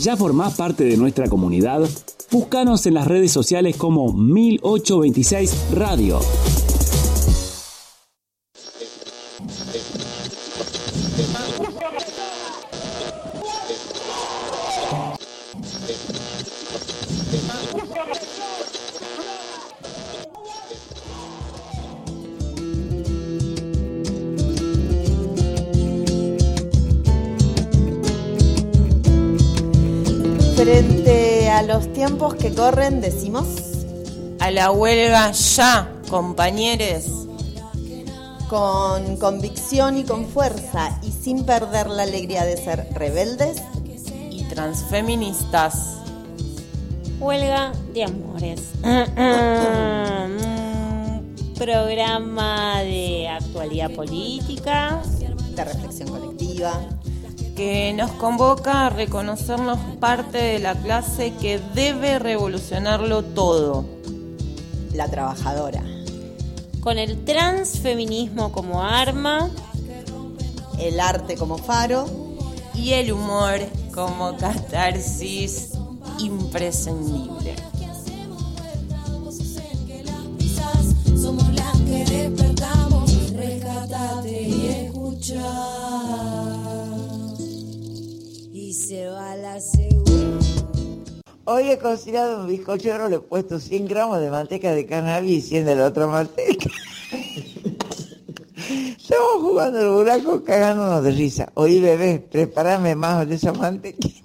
¿Ya formás parte de nuestra comunidad? Búscanos en las redes sociales como 1826 Radio. Frente a los tiempos que corren, decimos: a la huelga ya, compañeros. Con convicción y con fuerza, y sin perder la alegría de ser rebeldes y transfeministas. Huelga de amores. Programa de actualidad política, de reflexión colectiva, que nos convoca a reconocernos parte de la clase que debe revolucionarlo todo. La trabajadora. Con el transfeminismo como arma, el arte como faro y el humor como catarsis imprescindible. Somos las que despertamos, rescatate y escucha. Y se va la segunda. Hoy he cocinado un bizcochuelo, le he puesto 100 gramos de manteca de cannabis y 100 de la otra manteca. Estamos jugando el buraco cagándonos de risa. Oí, bebé, prepárame más de esa mantequilla.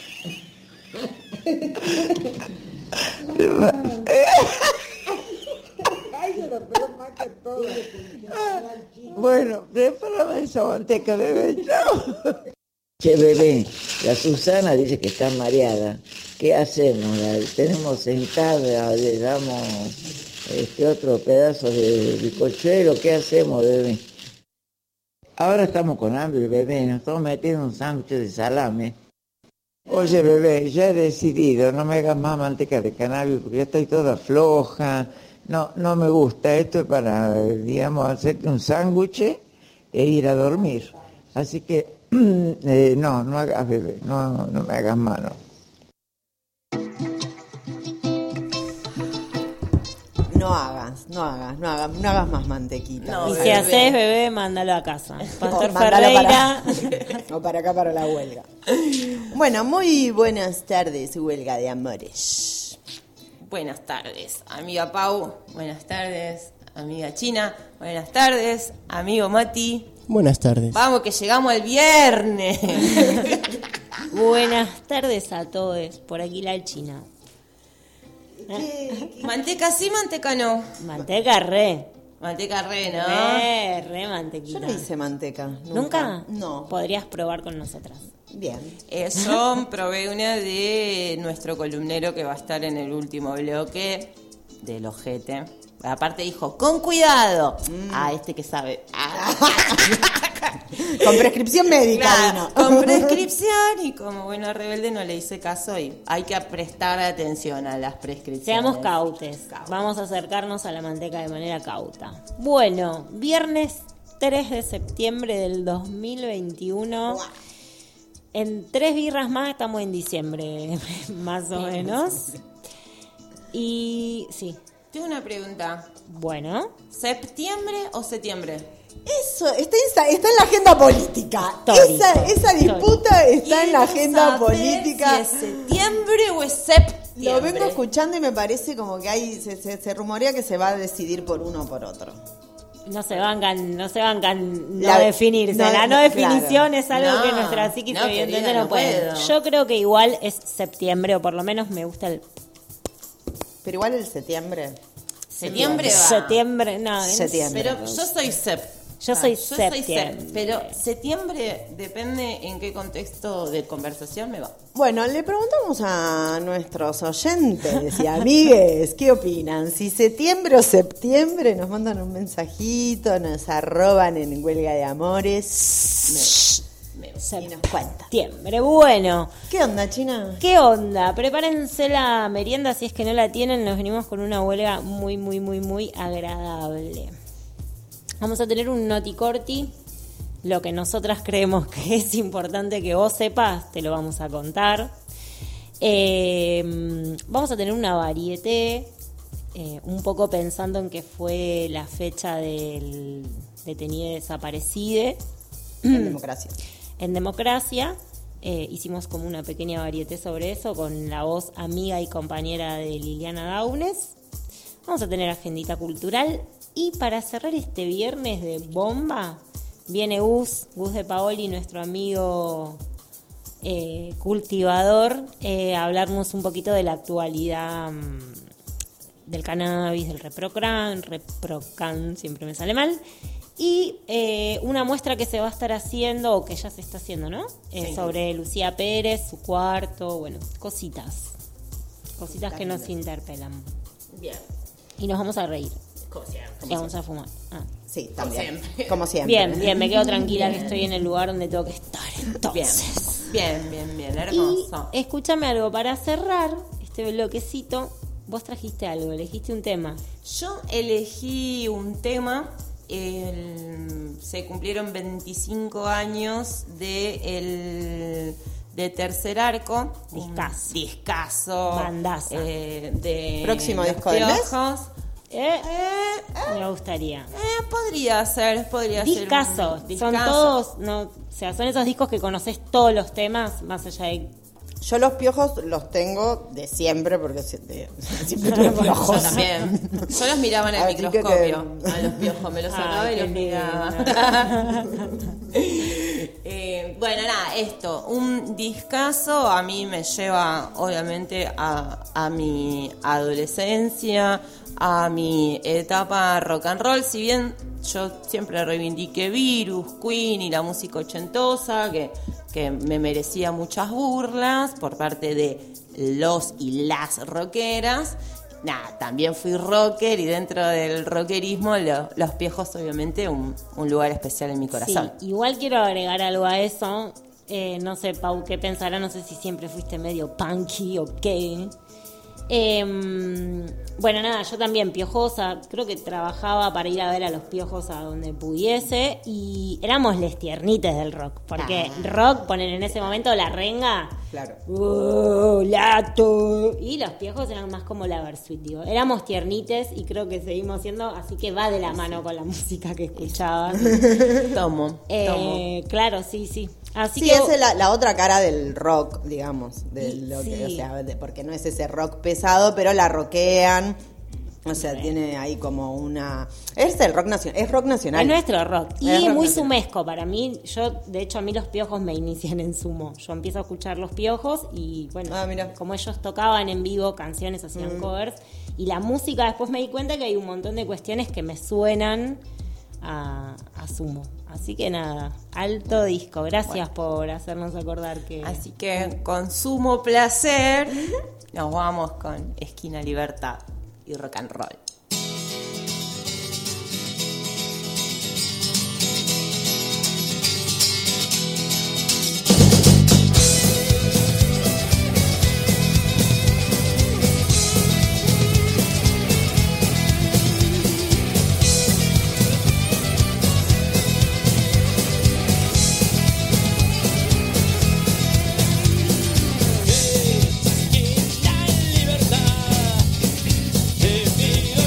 Bueno, prepárame esa manteca, bebé. Chao. Che, bebé, la Susana dice que está mareada. ¿Qué hacemos? La tenemos sentada, le damos otro pedazo de bizcochuelo. ¿Qué hacemos, bebé? Ahora estamos con hambre, bebé. Nos estamos metiendo un sándwich de salame. Oye, bebé, ya he decidido. No me hagas más manteca de cannabis porque ya estoy toda floja. No me gusta. Esto es para, digamos, hacerte un sándwich e ir a dormir. Así que, no hagas, bebé. No me hagas mano. No hagas más mantequita. No, y si haces, bebé, mándalo a casa. Pastor Ferreira. O para acá, para la huelga. Bueno, muy buenas tardes, huelga de amores. Buenas tardes, amiga Pau. Buenas tardes, amiga China. Buenas tardes, amigo Mati. Buenas tardes. Vamos, que llegamos el viernes. Buenas tardes a todos. Por aquí la China. ¿Manteca sí, manteca no? Manteca re. Manteca re, ¿no? Re mantequita. Yo no hice manteca. ¿Nunca? No. Podrías probar con nosotras. Bien. Yo probé una de nuestro columnero que va a estar en el último bloque del ojete. Aparte dijo, con cuidado. Este que sabe. Con prescripción médica, claro, con prescripción, y como buena rebelde no le hice caso y hay que prestar atención a las prescripciones. Seamos cautes. Vamos a acercarnos a la manteca de manera cauta. Bueno, viernes 3 de septiembre del 2021. Wow. En 3 birras más estamos en diciembre, más o menos. Y sí. Tengo una pregunta. Bueno. ¿Septiembre o septiembre? Eso, está en la agenda política. Esa disputa está en la agenda política. Si es septiembre o es septiembre. Lo vengo escuchando y me parece como que hay se rumorea que se va a decidir por uno o por otro. No se bancan no definirse. La no definición es algo que nuestra psiquis evidentemente no puede. Yo creo que igual es septiembre, o por lo menos me gusta el... Pero igual el septiembre. ¿Septiembre va? Septiembre, no. Septiembre. Pero yo soy Yo soy septiembre. Pero septiembre depende en qué contexto de conversación me va. Bueno, le preguntamos a nuestros oyentes y amigues, ¿qué opinan? Si septiembre o septiembre, nos mandan un mensajito, nos arroban en Huelga de Amores. Y nos cuenta. Septiembre, bueno. ¿Qué onda, China? ¿Qué onda? Prepárense la merienda, si es que no la tienen. Nos venimos con una huelga muy, muy, muy, muy agradable. Vamos a tener un noticorti. Lo que nosotras creemos que es importante que vos sepas, te lo vamos a contar. Vamos a tener una varieté, un poco pensando en que fue la fecha del detenido desaparecido. En Democracia. En Democracia. Hicimos como una pequeña varieté sobre eso con la voz amiga y compañera de Liliana Daunes. Vamos a tener agendita cultural. Y para cerrar este viernes de bomba, viene Gus de Paoli, nuestro amigo cultivador, a hablarnos un poquito de la actualidad del cannabis, del reprocan, siempre me sale mal. Y una muestra que se va a estar haciendo, o que ya se está haciendo, ¿no? Sí. Sobre Lucía Pérez, su cuarto, bueno, cositas que nos interpelan. Bien. Y nos vamos a reír. Como siempre. Y vamos a fumar. Sí, también. siempre. Como siempre. Bien, me quedo tranquila que estoy en el lugar donde tengo que estar. Entonces. Bien, hermoso. Y escúchame algo, para cerrar este bloquecito, vos trajiste algo, elegiste un tema. Yo elegí un tema, se cumplieron 25 años de Tercer Arco. Discazo. Discazo. Bandaza. De Próximo Los disco del mes. Piojos. Me gustaría. Podría ser Discazo. un Son todos, no, o sea, son esos discos que conoces todos los temas, más allá de... Yo los piojos los tengo de siempre, porque siempre tuve piojos. Yo también. Yo los miraba en el Así que microscopio. A los piojos me los sacaba y qué los lindo. miraba. Bueno, nada, esto. Un discazo a mí me lleva, obviamente, a mi adolescencia, a mi etapa rock and roll. Si bien yo siempre reivindiqué Virus, Queen y la música ochentosa, que me merecía muchas burlas por parte de los y las rockeras. Nada, también fui rocker y dentro del rockerismo los Piojos obviamente un lugar especial en mi corazón. Sí, igual quiero agregar algo a eso. No sé, Pau, qué pensará, no sé si siempre fuiste medio punky o qué. Bueno, nada, yo también piojosa, creo que trabajaba para ir a ver a los Piojos a donde pudiese y éramos les tiernites del rock, porque rock, poner en ese momento la renga, Claro. lato, y los Piojos eran más como la Versuit, digo, éramos tiernites y creo que seguimos siendo, así que va de la mano con la música que escuchaba. Tomo. Claro, sí. Así Sí, que esa es la otra cara del rock, digamos, de lo que, Sí. o sea, porque no es ese rock pesado, pero la rockean, o sea, tiene ahí como una... Es el rock nacional, es rock nacional. es nuestro rock. Y Es rock muy nacional. sumesco para mí. Yo, de hecho, a mí los Piojos me inician en sumo. Yo empiezo a escuchar los Piojos y, bueno, Mira. como ellos tocaban en vivo canciones, hacían covers. Y la música, después me di cuenta que hay un montón de cuestiones que me suenan a sumo. Así que nada, alto disco. Gracias por hacernos acordar que... Así que con sumo placer nos vamos con Esquina Libertad y rock and roll. La libertad, te pido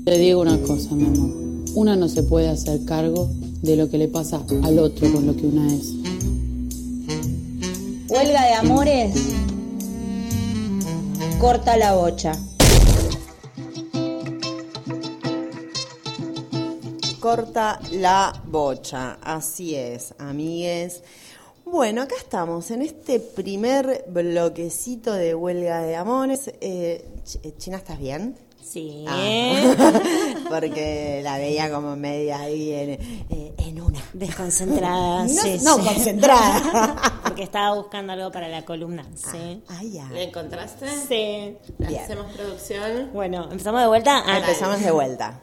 Te digo una cosa, mi amor. Una no se puede hacer cargo de lo que le pasa al otro con lo que una es. Huelga de amores. Corta la bocha. Corta la bocha, así es, amigues. Bueno, acá estamos en este primer bloquecito de huelga de amores. China, ¿estás bien? Sí. Porque la veía como media ahí en una. Desconcentrada. No, concentrada. Porque estaba buscando algo para la columna. Sí. Ya. ¿Le encontraste? Sí. Bien. Hacemos producción. Bueno, ¿empezamos de vuelta? Empezamos de vuelta.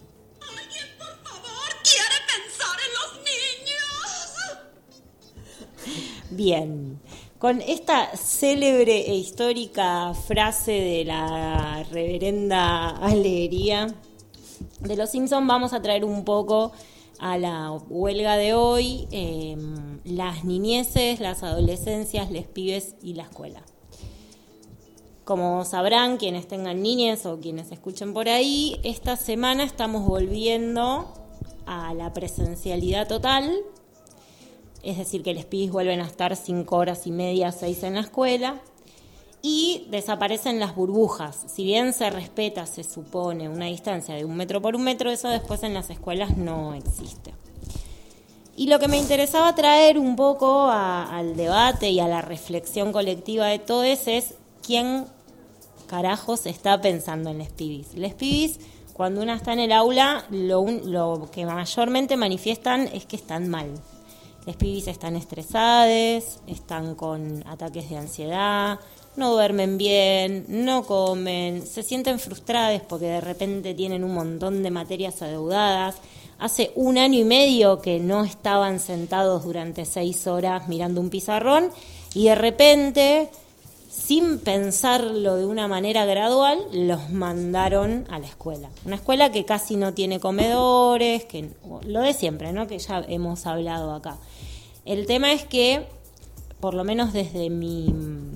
Bien, con esta célebre e histórica frase de la reverenda alegría de los Simpson, vamos a traer un poco a la huelga de hoy las niñeces, las adolescencias, les pibes y la escuela. Como sabrán quienes tengan niñez o quienes escuchen por ahí, esta semana estamos volviendo a la presencialidad total. Es decir, que los pibes vuelven a estar 5 horas y media, 6 en la escuela, y desaparecen las burbujas. Si bien se respeta, se supone, una distancia de 1 metro por 1 metro, eso después en las escuelas no existe. Y lo que me interesaba traer un poco al debate y a la reflexión colectiva de todo eso es quién carajos está pensando en los pibis. Los pibis, cuando una está en el aula, lo que mayormente manifiestan es que están mal. Los pibis están estresados, están con ataques de ansiedad, no duermen bien, no comen, se sienten frustrados porque de repente tienen un montón de materias adeudadas. Hace 1 año y medio que no estaban sentados durante 6 horas mirando un pizarrón y de repente, sin pensarlo de una manera gradual, los mandaron a la escuela. Una escuela que casi no tiene comedores, que lo de siempre, ¿no? Que ya hemos hablado acá. El tema es que, por lo menos desde mi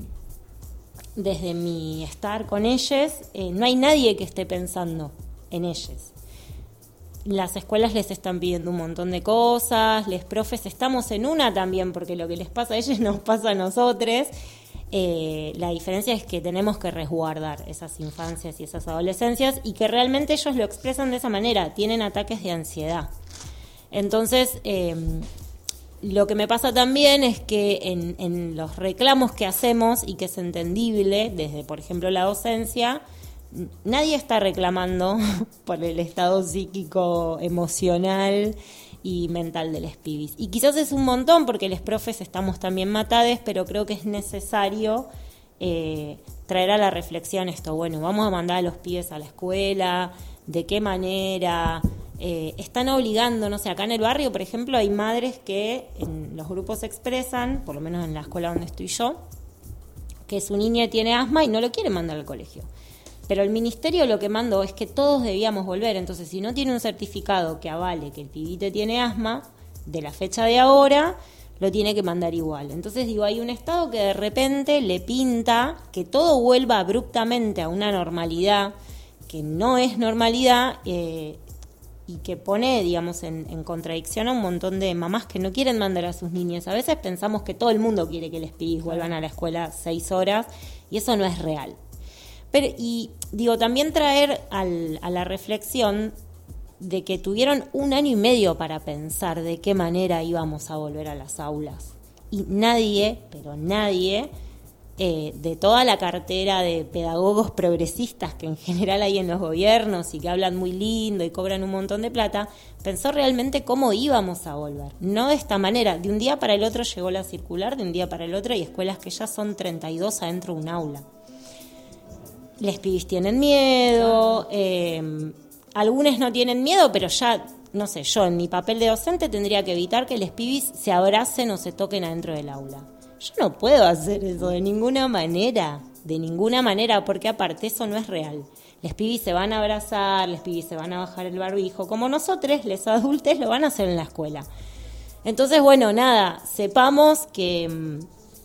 estar con ellos, no hay nadie que esté pensando en ellos. Las escuelas les están pidiendo un montón de cosas, los profes estamos en una también, porque lo que les pasa a ellos nos pasa a nosotros. La diferencia es que tenemos que resguardar esas infancias y esas adolescencias y que realmente ellos lo expresan de esa manera, tienen ataques de ansiedad. Entonces, lo que me pasa también es que en los reclamos que hacemos y que es entendible, desde por ejemplo la docencia, nadie está reclamando por el estado psíquico, emocional y mental de los pibis. Y quizás es un montón porque los profes estamos también matades, pero creo que es necesario traer a la reflexión esto. Bueno, vamos a mandar a los pibes a la escuela, ¿de qué manera? Están obligando, no sé, acá en el barrio, por ejemplo, hay madres que en los grupos expresan, por lo menos en la escuela donde estoy yo, que su niña tiene asma y no lo quieren mandar al colegio. Pero el ministerio lo que mandó es que todos debíamos volver. Entonces, si no tiene un certificado que avale que el pibite tiene asma, de la fecha de ahora, lo tiene que mandar igual. Entonces, digo, hay un Estado que de repente le pinta que todo vuelva abruptamente a una normalidad que no es normalidad y que pone, digamos, en contradicción a un montón de mamás que no quieren mandar a sus niños. A veces pensamos que todo el mundo quiere que los pibis vuelvan a la escuela 6 horas y eso no es real. Pero, y digo, también traer a la reflexión de que tuvieron 1 año y medio para pensar de qué manera íbamos a volver a las aulas. Y nadie, pero nadie, de toda la cartera de pedagogos progresistas que en general hay en los gobiernos y que hablan muy lindo y cobran un montón de plata, pensó realmente cómo íbamos a volver. No de esta manera. De un día para el otro llegó la circular, de un día para el otro hay escuelas que ya son 32 adentro de un aula. Les pibis tienen miedo, algunos no tienen miedo, pero ya, no sé, yo en mi papel de docente tendría que evitar que les pibis se abracen o se toquen adentro del aula. Yo no puedo hacer eso de ninguna manera, porque aparte eso no es real. Les pibis se van a abrazar, les pibis se van a bajar el barbijo, como nosotros, les adultos, lo van a hacer en la escuela. Entonces, bueno, nada, sepamos que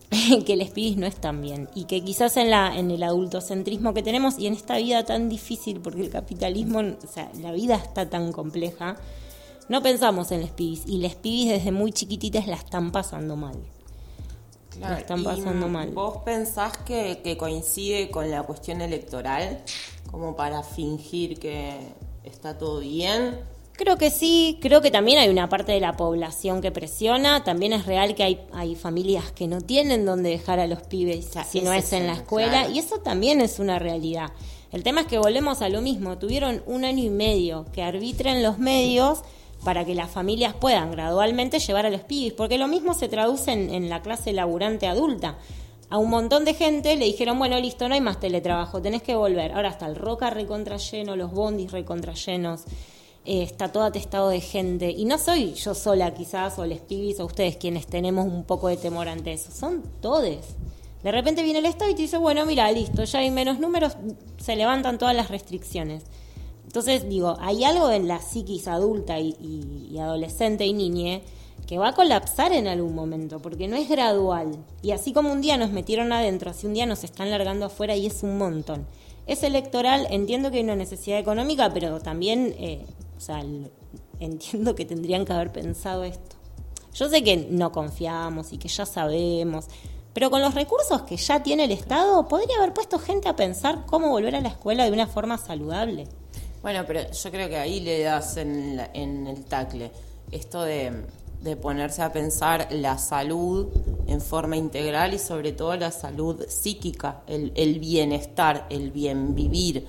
que los pibis no están bien y que quizás en el adultocentrismo que tenemos y en esta vida tan difícil, porque el capitalismo, o sea, la vida está tan compleja, no pensamos en los pibis y los pibis desde muy chiquititas la están pasando mal. Claro, la están pasando mal. ¿Vos pensás que coincide con la cuestión electoral como para fingir que está todo bien? Creo que sí, creo que también hay una parte de la población que presiona, también es real que hay familias que no tienen dónde dejar a los pibes si no es en la escuela, claro. Y eso también es una realidad. El tema es que volvemos a lo mismo, tuvieron 1 año y medio que arbitren los medios para que las familias puedan gradualmente llevar a los pibes, porque lo mismo se traduce en la clase laburante adulta. A un montón de gente le dijeron, bueno, listo, no hay más teletrabajo, tenés que volver. Ahora está el Roca recontra lleno, los bondis recontra llenos. Está todo atestado de gente, y no soy yo sola quizás, o les pibis, o ustedes quienes tenemos un poco de temor ante eso, son todes. De repente viene el Estado y te dice, bueno, mira, listo, ya hay menos números, se levantan todas las restricciones. Entonces, digo, hay algo en la psiquis adulta y adolescente y niñe que va a colapsar en algún momento, porque no es gradual. Y así como un día nos metieron adentro, así un día nos están largando afuera y es un montón. Es electoral, entiendo que hay una necesidad económica, pero también... entiendo que tendrían que haber pensado esto. Yo sé que no confiamos y que ya sabemos, pero con los recursos que ya tiene el Estado, podría haber puesto gente a pensar cómo volver a la escuela de una forma saludable. Bueno, pero yo creo que ahí le das en el tacle. Esto de ponerse a pensar la salud en forma integral y sobre todo la salud psíquica, el bienestar, el bien vivir.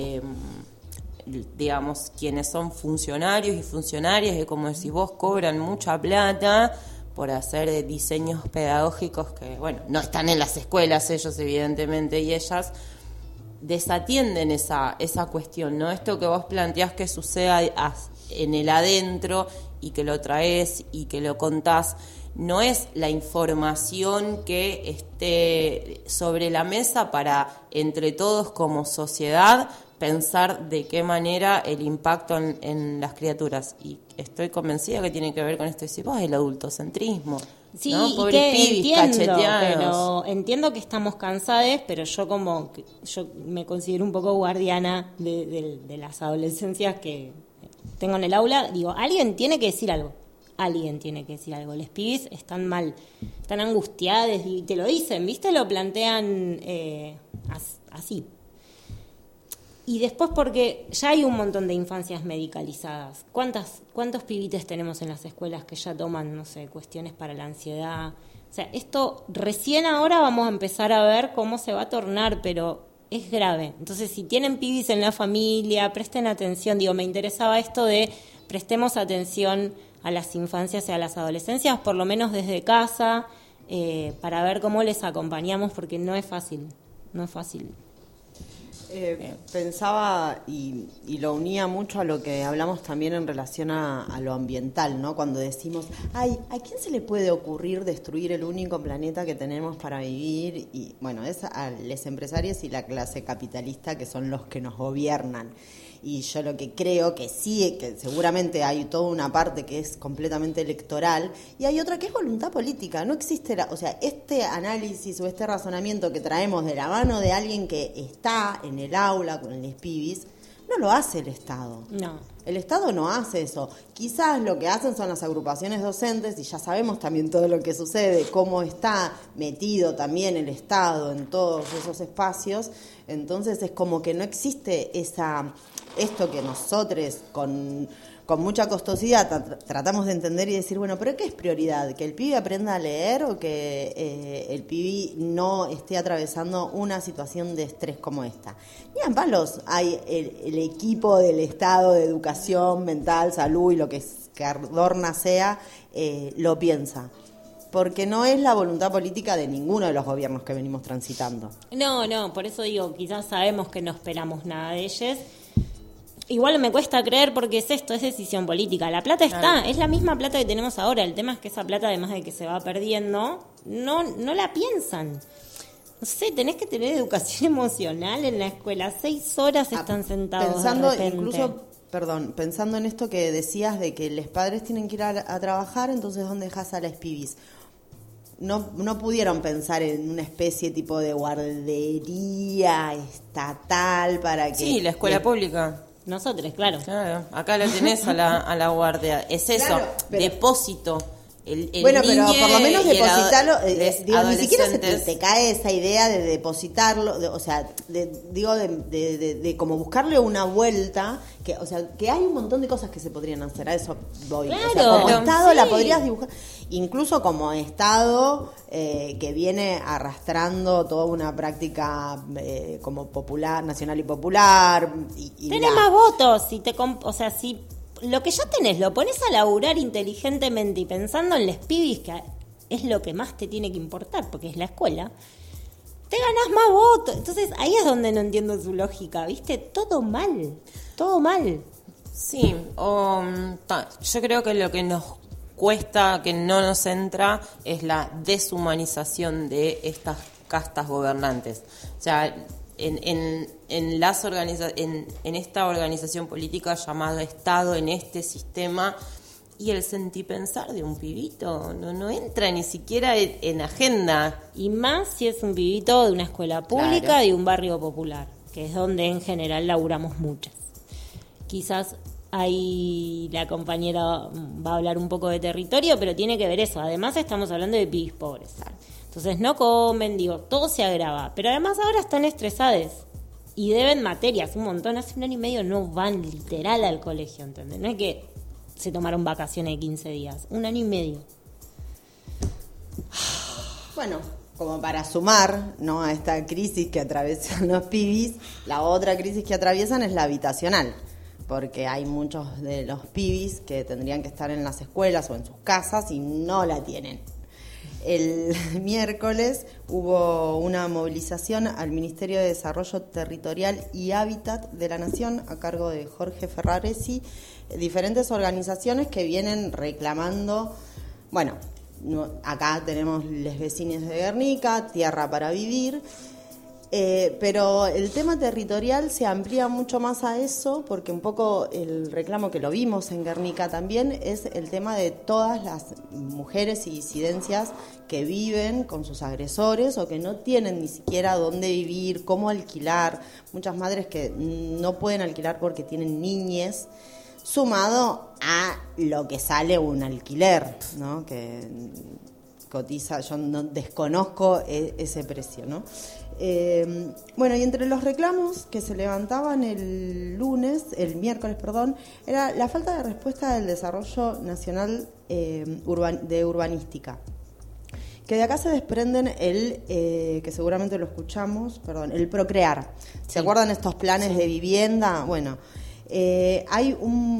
Digamos, quienes son funcionarios y funcionarias, que como decís vos, cobran mucha plata por hacer diseños pedagógicos que, bueno, no están en las escuelas ellos, evidentemente, y ellas desatienden esa cuestión, ¿no? Esto que vos planteás que suceda en el adentro y que lo traes y que lo contás, no es la información que esté sobre la mesa para, entre todos como sociedad, pensar de qué manera el impacto en las criaturas. Y estoy convencida que tiene que ver con esto de decir, el adultocentrismo. Sí, ¿no? y que cacheteados. entiendo que estamos cansadas, pero yo me considero un poco guardiana de las adolescencias que tengo en el aula. Digo, alguien tiene que decir algo. Los pibis están mal, están angustiados y te lo dicen, ¿viste? Lo plantean así. Y después porque ya hay un montón de infancias medicalizadas. ¿Cuántos pibites tenemos en las escuelas que ya toman, no sé, cuestiones para la ansiedad? O sea, esto recién ahora vamos a empezar a ver cómo se va a tornar, pero es grave. Entonces, si tienen pibis en la familia, presten atención. Digo, me interesaba esto de prestemos atención a las infancias y a las adolescencias, por lo menos desde casa, para ver cómo les acompañamos, porque no es fácil. Pensaba y lo unía mucho a lo que hablamos también en relación a lo ambiental, ¿no? Cuando decimos, ¿a quién se le puede ocurrir destruir el único planeta que tenemos para vivir? Y bueno, es a los empresarios y la clase capitalista, que son los que nos gobiernan. Y yo lo que creo que sí, que seguramente hay toda una parte que es completamente electoral y hay otra que es voluntad política. No existe, este análisis o este razonamiento que traemos de la mano de alguien que está en el aula con los pibis, no lo hace el Estado. No. El Estado no hace eso. Quizás lo que hacen son las agrupaciones docentes y ya sabemos también todo lo que sucede, cómo está metido también el Estado en todos esos espacios. Entonces es como que no existe esto que nosotros con mucha costosidad tratamos de entender y decir, bueno, ¿pero qué es prioridad? ¿Que el pibe aprenda a leer o que el pibe no esté atravesando una situación de estrés como esta? Ni en palos hay el equipo del Estado de educación, mental, salud y lo que adorna sea, lo piensa. Porque no es la voluntad política de ninguno de los gobiernos que venimos transitando. No, por eso digo, quizás sabemos que no esperamos nada de ellos. Igual me cuesta creer porque es decisión política. La plata está, claro. Es la misma plata que tenemos ahora. El tema es que esa plata, además de que se va perdiendo, no la piensan. No sé, tenés que tener educación emocional en la escuela. 6 horas están sentados pensando de repente. Pensando en esto que decías de que los padres tienen que ir a trabajar, entonces ¿dónde dejás a las pibis? no pudieron pensar en una especie tipo de guardería estatal para que... Sí, la escuela pública. Nosotros, claro. Claro, acá lo tenés a la guardia. Es eso, Claro, pero- depósito. El Bueno, pero niñe por lo menos y el depositarlo, les digo, ni siquiera adolescentes. te cae esa idea de depositarlo, o sea, de como buscarle una vuelta, que, o sea, que hay un montón de cosas que se podrían hacer, a eso voy. O sea, Claro, como Estado la sí. podrías dibujar, incluso como Estado que viene arrastrando toda una práctica como popular, nacional y popular. Y Tenés más votos, o sea, si lo que ya tenés lo pones a laburar inteligentemente y pensando en los pibis, que es lo que más te tiene que importar, porque es la escuela, te ganás más votos. Entonces ahí es donde no entiendo su lógica, ¿viste? Todo mal, todo mal. Sí, yo creo que lo que nos cuesta, que no nos entra, es la deshumanización de estas castas gobernantes. O sea, en esta organización política llamada Estado, en este sistema, y el sentipensar de un pibito no entra ni siquiera en agenda. Y más si es un pibito de una escuela pública, Claro. de un barrio popular, que es donde en general laburamos muchas. Quizás ahí la compañera va a hablar un poco de territorio, pero tiene que ver eso. Además estamos hablando de pibis pobres. Entonces no comen, todo se agrava. Pero además ahora están estresados y deben materias un montón. Hace 1 año y medio no van literal al colegio, ¿entendés? No es que se tomaron vacaciones de 15 días. 1 año y medio. Bueno, como para sumar, ¿no?, a esta crisis que atraviesan los pibis, la otra crisis que atraviesan es la habitacional, porque hay muchos de los pibis que tendrían que estar en las escuelas o en sus casas y no la tienen. El miércoles hubo una movilización al Ministerio de Desarrollo Territorial y Hábitat de la Nación a cargo de Jorge Ferraresi, diferentes organizaciones que vienen reclamando, bueno, acá tenemos les vecinos de Guernica, tierra para vivir, pero el tema territorial se amplía mucho más a eso, porque un poco el reclamo que lo vimos en Guernica también es el tema de todas las mujeres y disidencias que viven con sus agresores o que no tienen ni siquiera dónde vivir, cómo alquilar, muchas madres que no pueden alquilar porque tienen niñes, sumado a lo que sale un alquiler, ¿no?, que cotiza, yo no desconozco ese precio, ¿no? Bueno, y entre los reclamos que se levantaban el miércoles, era la falta de respuesta del desarrollo nacional de urbanística. Que de acá se desprenden que seguramente lo escuchamos, el Procrear. ¿Se acuerdan estos planes de vivienda? Bueno, hay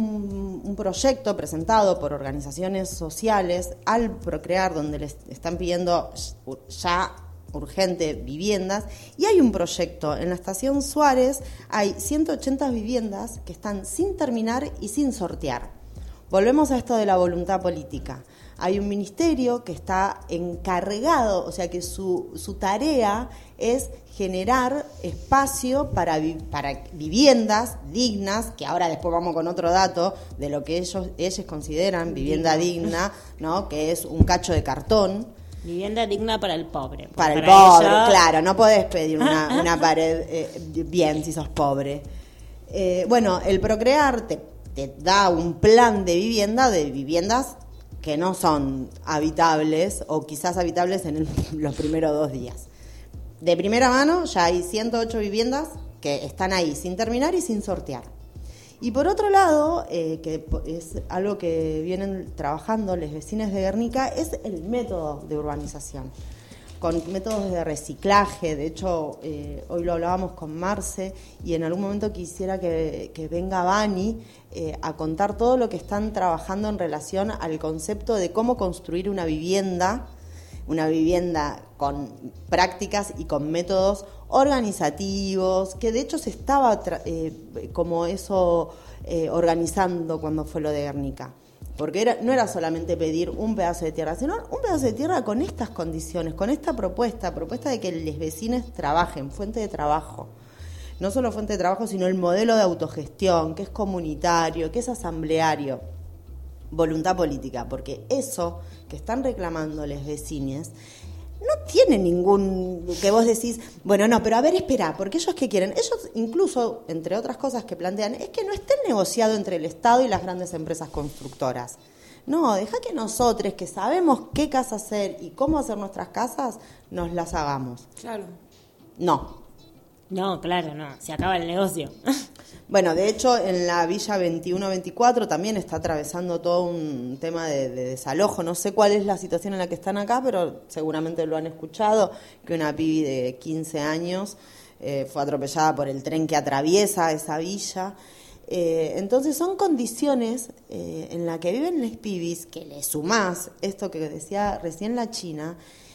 un proyecto presentado por organizaciones sociales al Procrear donde les están pidiendo ya urgente viviendas, y hay un proyecto en la estación Suárez, hay 180 viviendas que están sin terminar y sin sortear. Volvemos a esto de la voluntad política. Hay un ministerio que está encargado, o sea que su tarea es generar espacio para viviendas dignas, que ahora después vamos con otro dato de lo que ellos consideran vivienda digna, ¿no?, que es un cacho de cartón. Vivienda digna para el pobre. Para el pobre, ella... claro, no podés pedir una pared bien si sos pobre. Bueno, el Procrear te da un plan de viviendas que no son habitables o quizás habitables en los primeros 2 días. De primera mano ya hay 108 viviendas que están ahí sin terminar y sin sortear. Y por otro lado, que es algo que vienen trabajando los vecinos de Guernica, es el método de urbanización, con métodos de reciclaje. De hecho, hoy lo hablábamos con Marce y en algún momento quisiera que venga Bani a contar todo lo que están trabajando en relación al concepto de cómo construir una vivienda con prácticas y con métodos organizativos, que de hecho se estaba organizando cuando fue lo de Guernica. Porque no era solamente pedir un pedazo de tierra, sino un pedazo de tierra con estas condiciones, con esta propuesta de que los vecinos trabajen, fuente de trabajo. No solo fuente de trabajo, sino el modelo de autogestión, que es comunitario, que es asambleario. voluntad política, porque eso que están reclamando los vecines no tiene ningún, que vos decís, bueno, no, pero a ver, espera, porque ellos ¿qué quieren? Ellos incluso, entre otras cosas que plantean, es que no esté negociado entre el Estado y las grandes empresas constructoras. No, deja que nosotros, que sabemos qué casa hacer y cómo hacer nuestras casas, nos las hagamos. Claro. No, claro, no, se acaba el negocio. Bueno, de hecho, en la Villa 21-24 también está atravesando todo un tema de desalojo. No sé cuál es la situación en la que están acá, pero seguramente lo han escuchado, que una pibi de 15 años fue atropellada por el tren que atraviesa esa villa. Entonces son condiciones en las que viven los pibis, que le sumás esto que decía recién la China,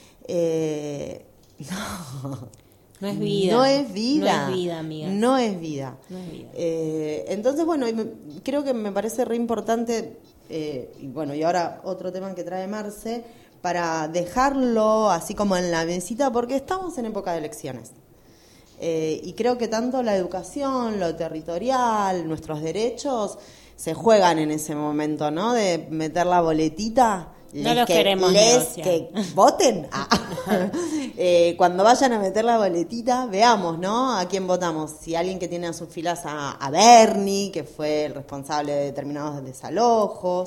No es vida. No es vida. No es vida, amiga. No es vida. No es vida. Entonces, bueno, creo que me parece re importante, y bueno, y ahora otro tema que trae Marce, para dejarlo así como en la mesita, porque estamos en época de elecciones. Y creo que tanto la educación, lo territorial, nuestros derechos, se juegan en ese momento, ¿no? De meter la boletita. No los queremos negociar. Que voten. Cuando vayan a meter la boletita, veamos, ¿no? A quién votamos. Si alguien que tiene a sus filas a Bernie, que fue el responsable de determinados desalojos,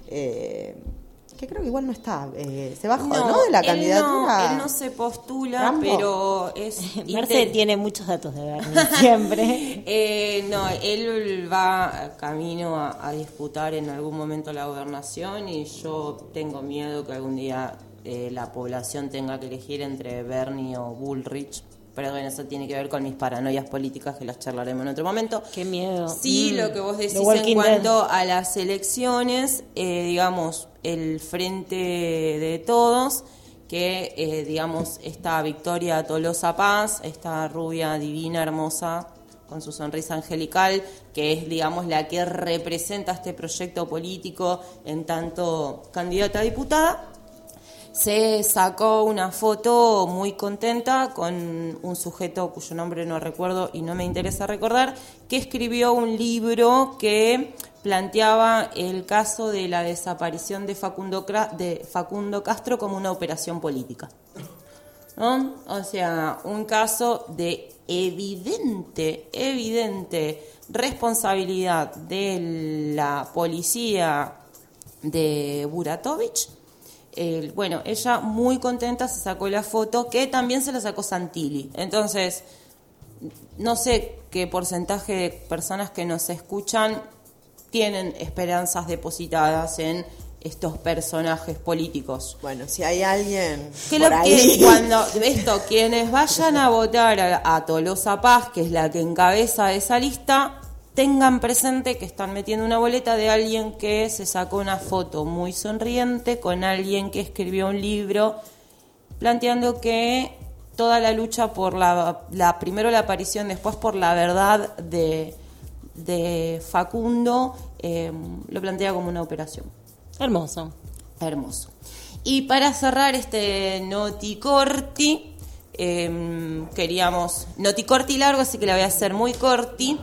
que creo que igual no está. Se bajó, ¿no? De la candidatura. Él no se postula, Rambo. Pero es... Marce tiene muchos datos de Bernie, siempre. No, él va camino a disputar en algún momento la gobernación y yo tengo miedo que algún día la población tenga que elegir entre Bernie o Bullrich. Pero bueno, eso tiene que ver con mis paranoias políticas, que las charlaremos en otro momento. Qué miedo. Sí, lo que vos decís en cuanto a las elecciones, digamos, el Frente de Todos, que digamos, esta Victoria Tolosa Paz, esta rubia divina, hermosa, con su sonrisa angelical, que es, digamos, la que representa este proyecto político en tanto candidata a diputada, se sacó una foto muy contenta con un sujeto cuyo nombre no recuerdo y no me interesa recordar, que escribió un libro que planteaba el caso de la desaparición de Facundo Castro como una operación política, ¿no? O sea, un caso de evidente responsabilidad de la policía de Buratovich. Bueno, ella muy contenta se sacó la foto, que también se la sacó Santilli. Entonces, no sé qué porcentaje de personas que nos escuchan tienen esperanzas depositadas en estos personajes políticos. Bueno, si hay alguien que por lo ahí. que cuando quienes vayan a votar a Tolosa Paz, que es la que encabeza esa lista, tengan presente que están metiendo una boleta de alguien que se sacó una foto muy sonriente con alguien que escribió un libro planteando que toda la lucha por primero la aparición, después por la verdad de Facundo, lo plantea como una operación. Hermoso. Y para cerrar este Noticorti, queríamos Noticorti largo, así que la voy a hacer muy corti.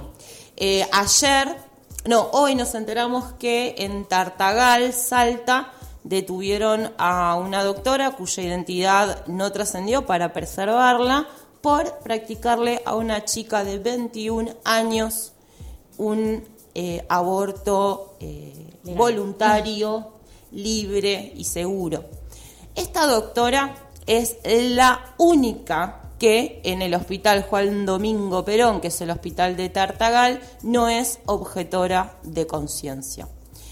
Hoy nos enteramos que en Tartagal, Salta, detuvieron a una doctora cuya identidad no trascendió para preservarla por practicarle a una chica de 21 años un aborto voluntario, libre y seguro. Esta doctora es la única que en el hospital Juan Domingo Perón, que es el hospital de Tartagal, no es objetora de conciencia.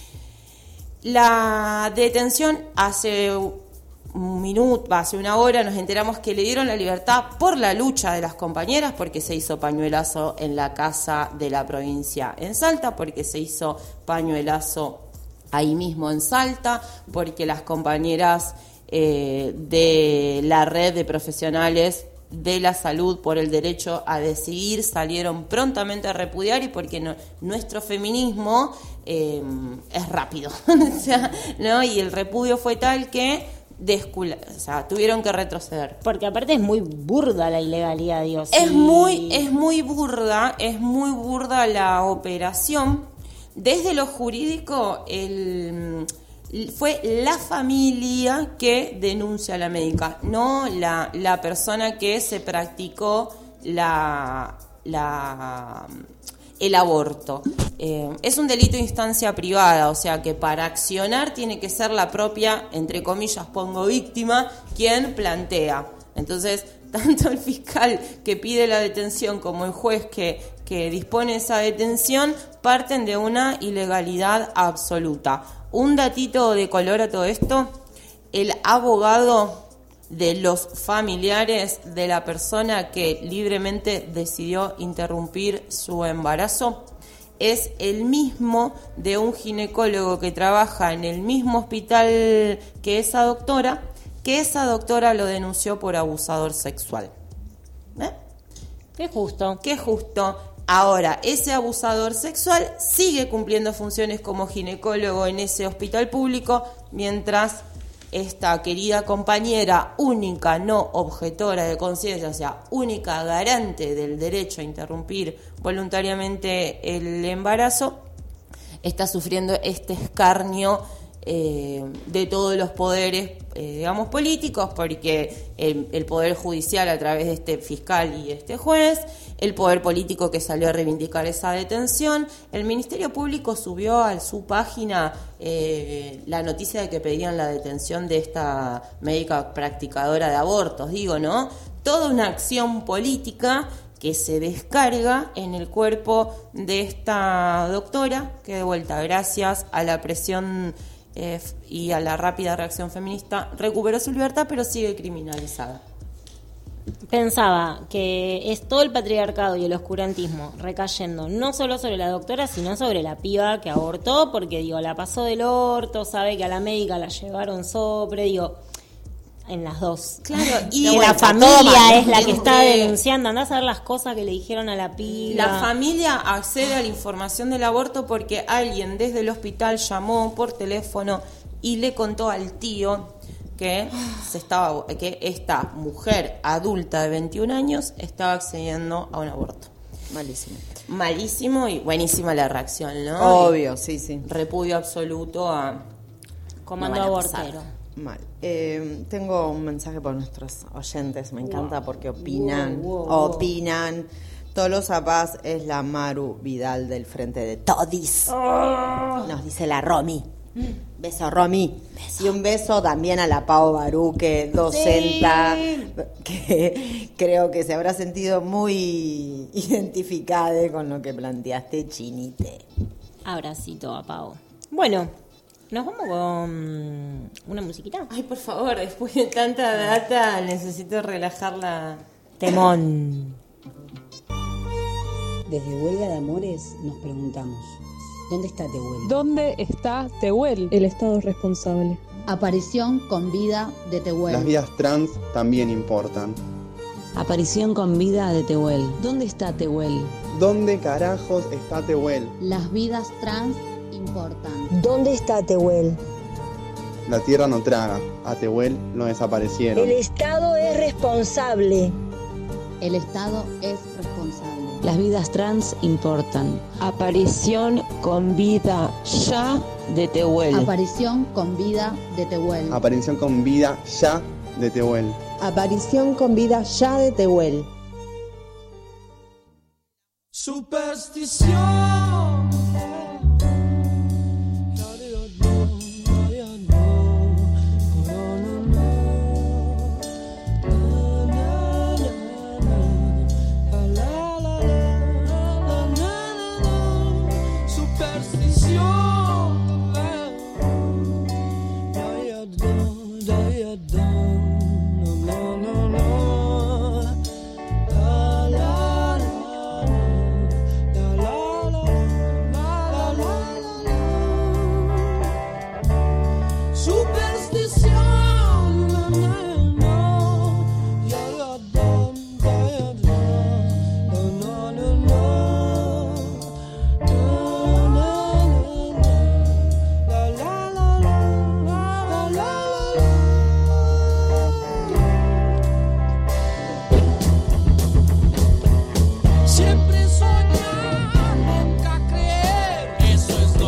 La detención hace una hora nos enteramos que le dieron la libertad por la lucha de las compañeras, porque se hizo pañuelazo en la casa de la provincia en Salta, porque se hizo pañuelazo ahí mismo en Salta, porque las compañeras de la red de profesionales de la salud por el derecho a decidir salieron prontamente a repudiar, y porque nuestro feminismo es rápido. O sea, ¿no? Y el repudio fue tal que tuvieron que retroceder. Porque aparte es muy burda la ilegalidad, Dios. Es muy burda la operación. Desde lo jurídico, fue la familia que denuncia a la médica, no la persona que se practicó el aborto. Es un delito de instancia privada, o sea que para accionar tiene que ser la propia, entre comillas pongo víctima, quien plantea. Entonces, tanto el fiscal que pide la detención como el juez que dispone esa detención parten de una ilegalidad absoluta. Un datito de color a todo esto: el abogado de los familiares de la persona que libremente decidió interrumpir su embarazo es el mismo de un ginecólogo que trabaja en el mismo hospital que esa doctora lo denunció por abusador sexual. Qué justo. Qué justo. Ahora, ese abusador sexual sigue cumpliendo funciones como ginecólogo en ese hospital público, mientras esta querida compañera, única no objetora de conciencia, o sea, única garante del derecho a interrumpir voluntariamente el embarazo, está sufriendo este escarnio de todos los poderes, digamos, políticos, porque el poder judicial a través de este fiscal y este juez, el poder político que salió a reivindicar esa detención, el Ministerio Público subió a su página la noticia de que pedían la detención de esta médica practicadora de abortos, ¿no? Toda una acción política que se descarga en el cuerpo de esta doctora, que de vuelta, gracias a la presión y a la rápida reacción feminista, recuperó su libertad, pero sigue criminalizada. Pensaba que es todo el patriarcado y el oscurantismo recayendo no solo sobre la doctora, sino sobre la piba que abortó, porque la pasó del orto, sabe que a la médica la llevaron sopre, en las dos. Claro, y que la familia es la que está denunciando. Andás a ver las cosas que le dijeron a la piba. La familia accede a la información del aborto porque alguien desde el hospital llamó por teléfono y le contó al tío que esta mujer adulta de 21 años estaba accediendo a un aborto. Malísimo y buenísima la reacción, ¿no? Obvio, sí. Repudio absoluto a comando abortero. Mal. Tengo un mensaje por nuestros oyentes, me encanta porque opinan. Todos los papás es la Maru Vidal del Frente de Todis. Nos dice la Romy. Beso, Romy. Beso. Y un beso también a la Pau Baruque, docenta, que creo que se habrá sentido muy identificada con lo que planteaste, Chinite. Abracito a Pau. Bueno, ¿nos vamos con una musiquita? Ay, por favor, después de tanta data necesito relajarla. Temón. Desde Huelga de Amores nos preguntamos, ¿dónde está Tehuel? ¿Dónde está Tehuel? El Estado es responsable. Aparición con vida de Tehuel. Las vidas trans también importan. Aparición con vida de Tehuel. ¿Dónde está Tehuel? ¿Dónde carajos está Tehuel? Las vidas trans importan. ¿Dónde está Tehuel? La tierra no traga, a Tehuel lo desaparecieron. El Estado es responsable. El Estado es responsable. Las vidas trans importan. Aparición con vida ya de Tehuel. Aparición con vida de Tehuel. Aparición con vida ya de Tehuel. Aparición con vida ya de Tehuel. Superstición. Siempre soñar, nunca creer, eso es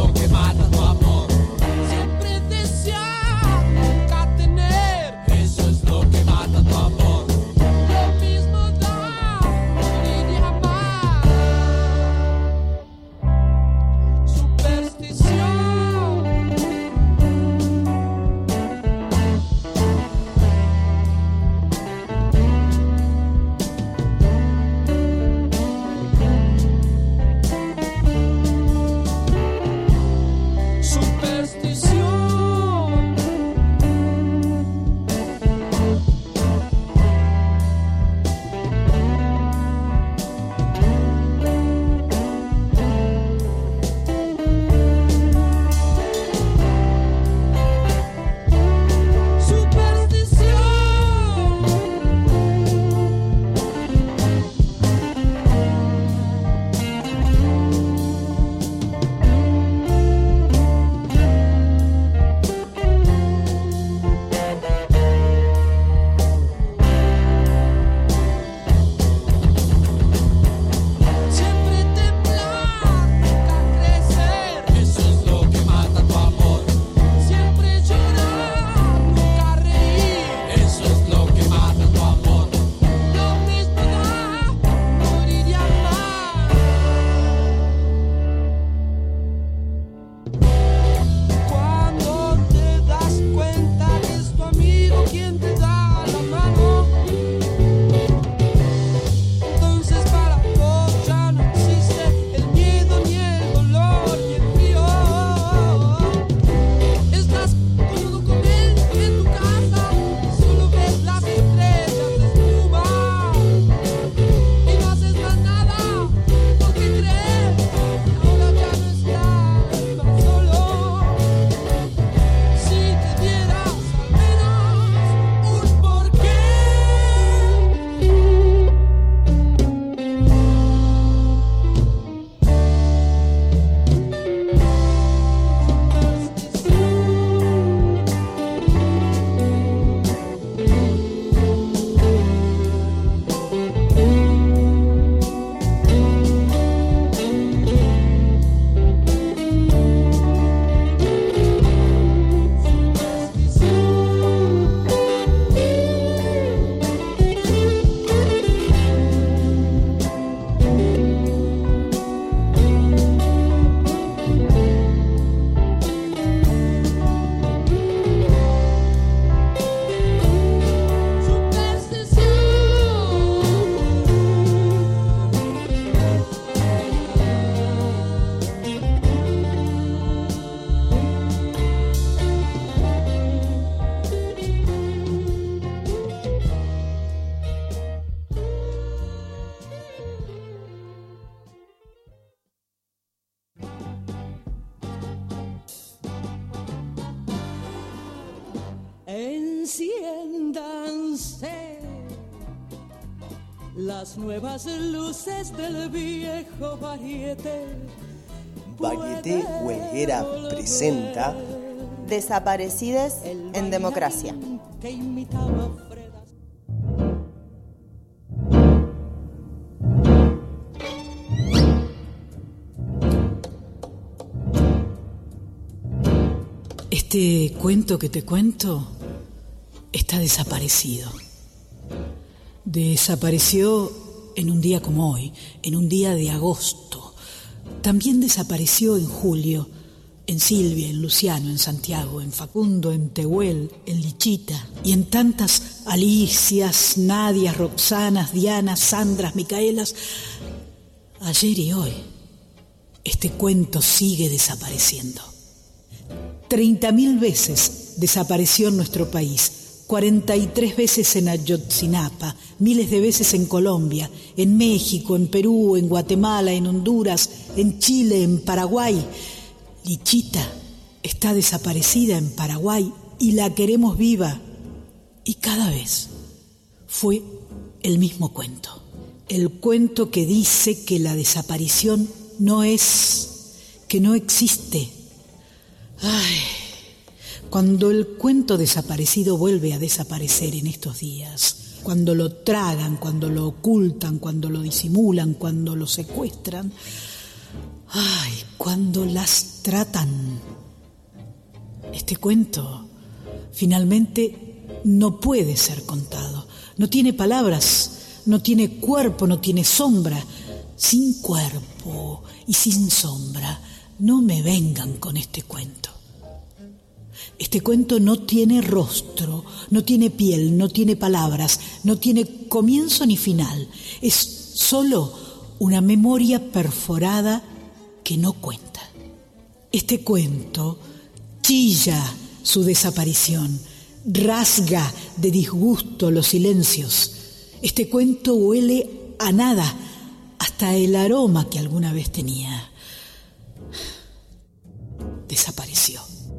las nuevas luces del viejo Varieté. Varieté Huelguera presenta Desaparecides en democracia. Que imitaba Fredas. Este cuento que te cuento está desaparecido. Desapareció en un día como hoy, en un día de agosto. También desapareció en julio, en Silvia, en Luciano, en Santiago, en Facundo, en Tehuel, en Lichita y en tantas Alicias, Nadias, Roxanas, Dianas, Sandras, Micaelas. Ayer y hoy, este cuento sigue desapareciendo. 30.000 veces desapareció en nuestro país, 43 veces en Ayotzinapa, miles de veces en Colombia, en México, en Perú, en Guatemala, en Honduras, en Chile, en Paraguay. Lichita está desaparecida en Paraguay y la queremos viva. Y cada vez fue el mismo cuento. El cuento que dice que la desaparición no es, que no existe. Ay, cuando el cuento desaparecido vuelve a desaparecer en estos días, cuando lo tragan, cuando lo ocultan, cuando lo disimulan, cuando lo secuestran, ay, cuando las tratan. Este cuento finalmente no puede ser contado. No tiene palabras, no tiene cuerpo, no tiene sombra. Sin cuerpo y sin sombra, no me vengan con este cuento. Este cuento no tiene rostro, no tiene piel, no tiene palabras, no tiene comienzo ni final. Es solo una memoria perforada que no cuenta. Este cuento chilla su desaparición, rasga de disgusto los silencios. Este cuento huele a nada, hasta el aroma que alguna vez tenía. Desapareció.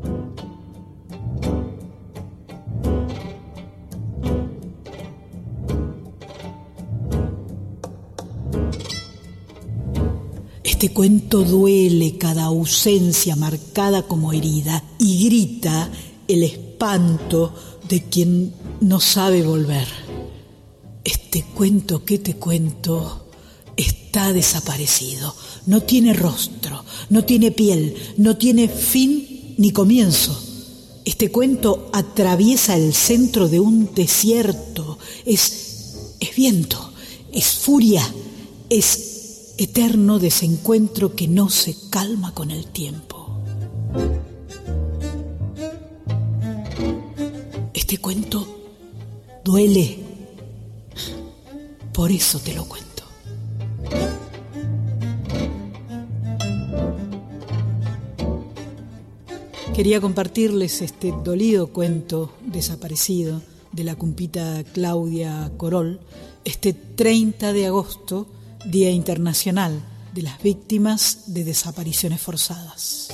Este cuento duele cada ausencia marcada como herida y grita el espanto de quien no sabe volver. Este cuento que te cuento está desaparecido. No tiene rostro, no tiene piel, no tiene fin ni comienzo. Este cuento atraviesa el centro de un desierto. Es viento, es furia, es eterno desencuentro que no se calma con el tiempo. Este cuento duele, por eso te lo cuento. Quería compartirles este dolido cuento desaparecido de la cumpita Claudia Corol, este 30 de agosto, Día Internacional de las Víctimas de Desapariciones Forzadas.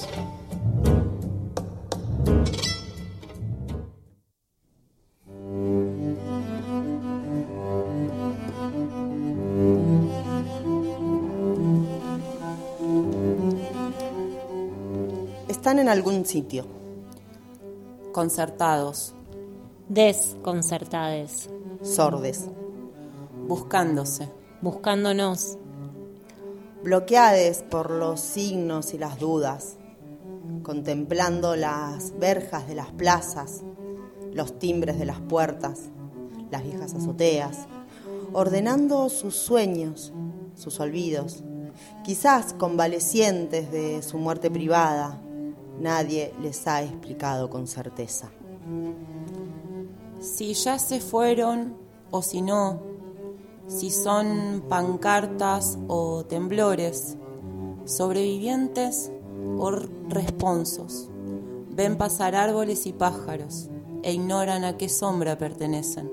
Están en algún sitio. Concertados. Desconcertades. Sordes. Buscándose. Buscándonos. Bloqueades por los signos y las dudas, contemplando las verjas de las plazas, los timbres de las puertas, las viejas azoteas, ordenando sus sueños, sus olvidos, quizás convalecientes de su muerte privada. Nadie les ha explicado con certeza. Si ya se fueron o si no, si son pancartas o temblores, sobrevivientes o responsos, ven pasar árboles y pájaros e ignoran a qué sombra pertenecen.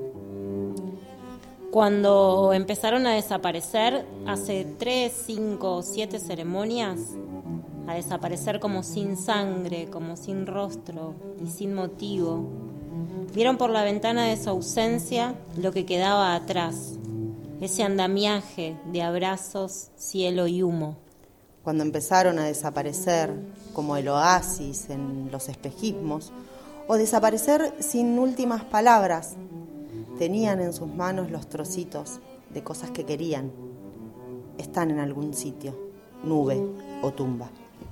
Cuando empezaron a desaparecer, hace 3, 5, 7 ceremonias, a desaparecer como sin sangre, como sin rostro y sin motivo, vieron por la ventana de su ausencia lo que quedaba atrás. ese andamiaje de abrazos, cielo y humo. Cuando empezaron a desaparecer como el oasis en los espejismos, o desaparecer sin últimas palabras, tenían en sus manos los trocitos de cosas que querían. Están en algún sitio, nube o tumba.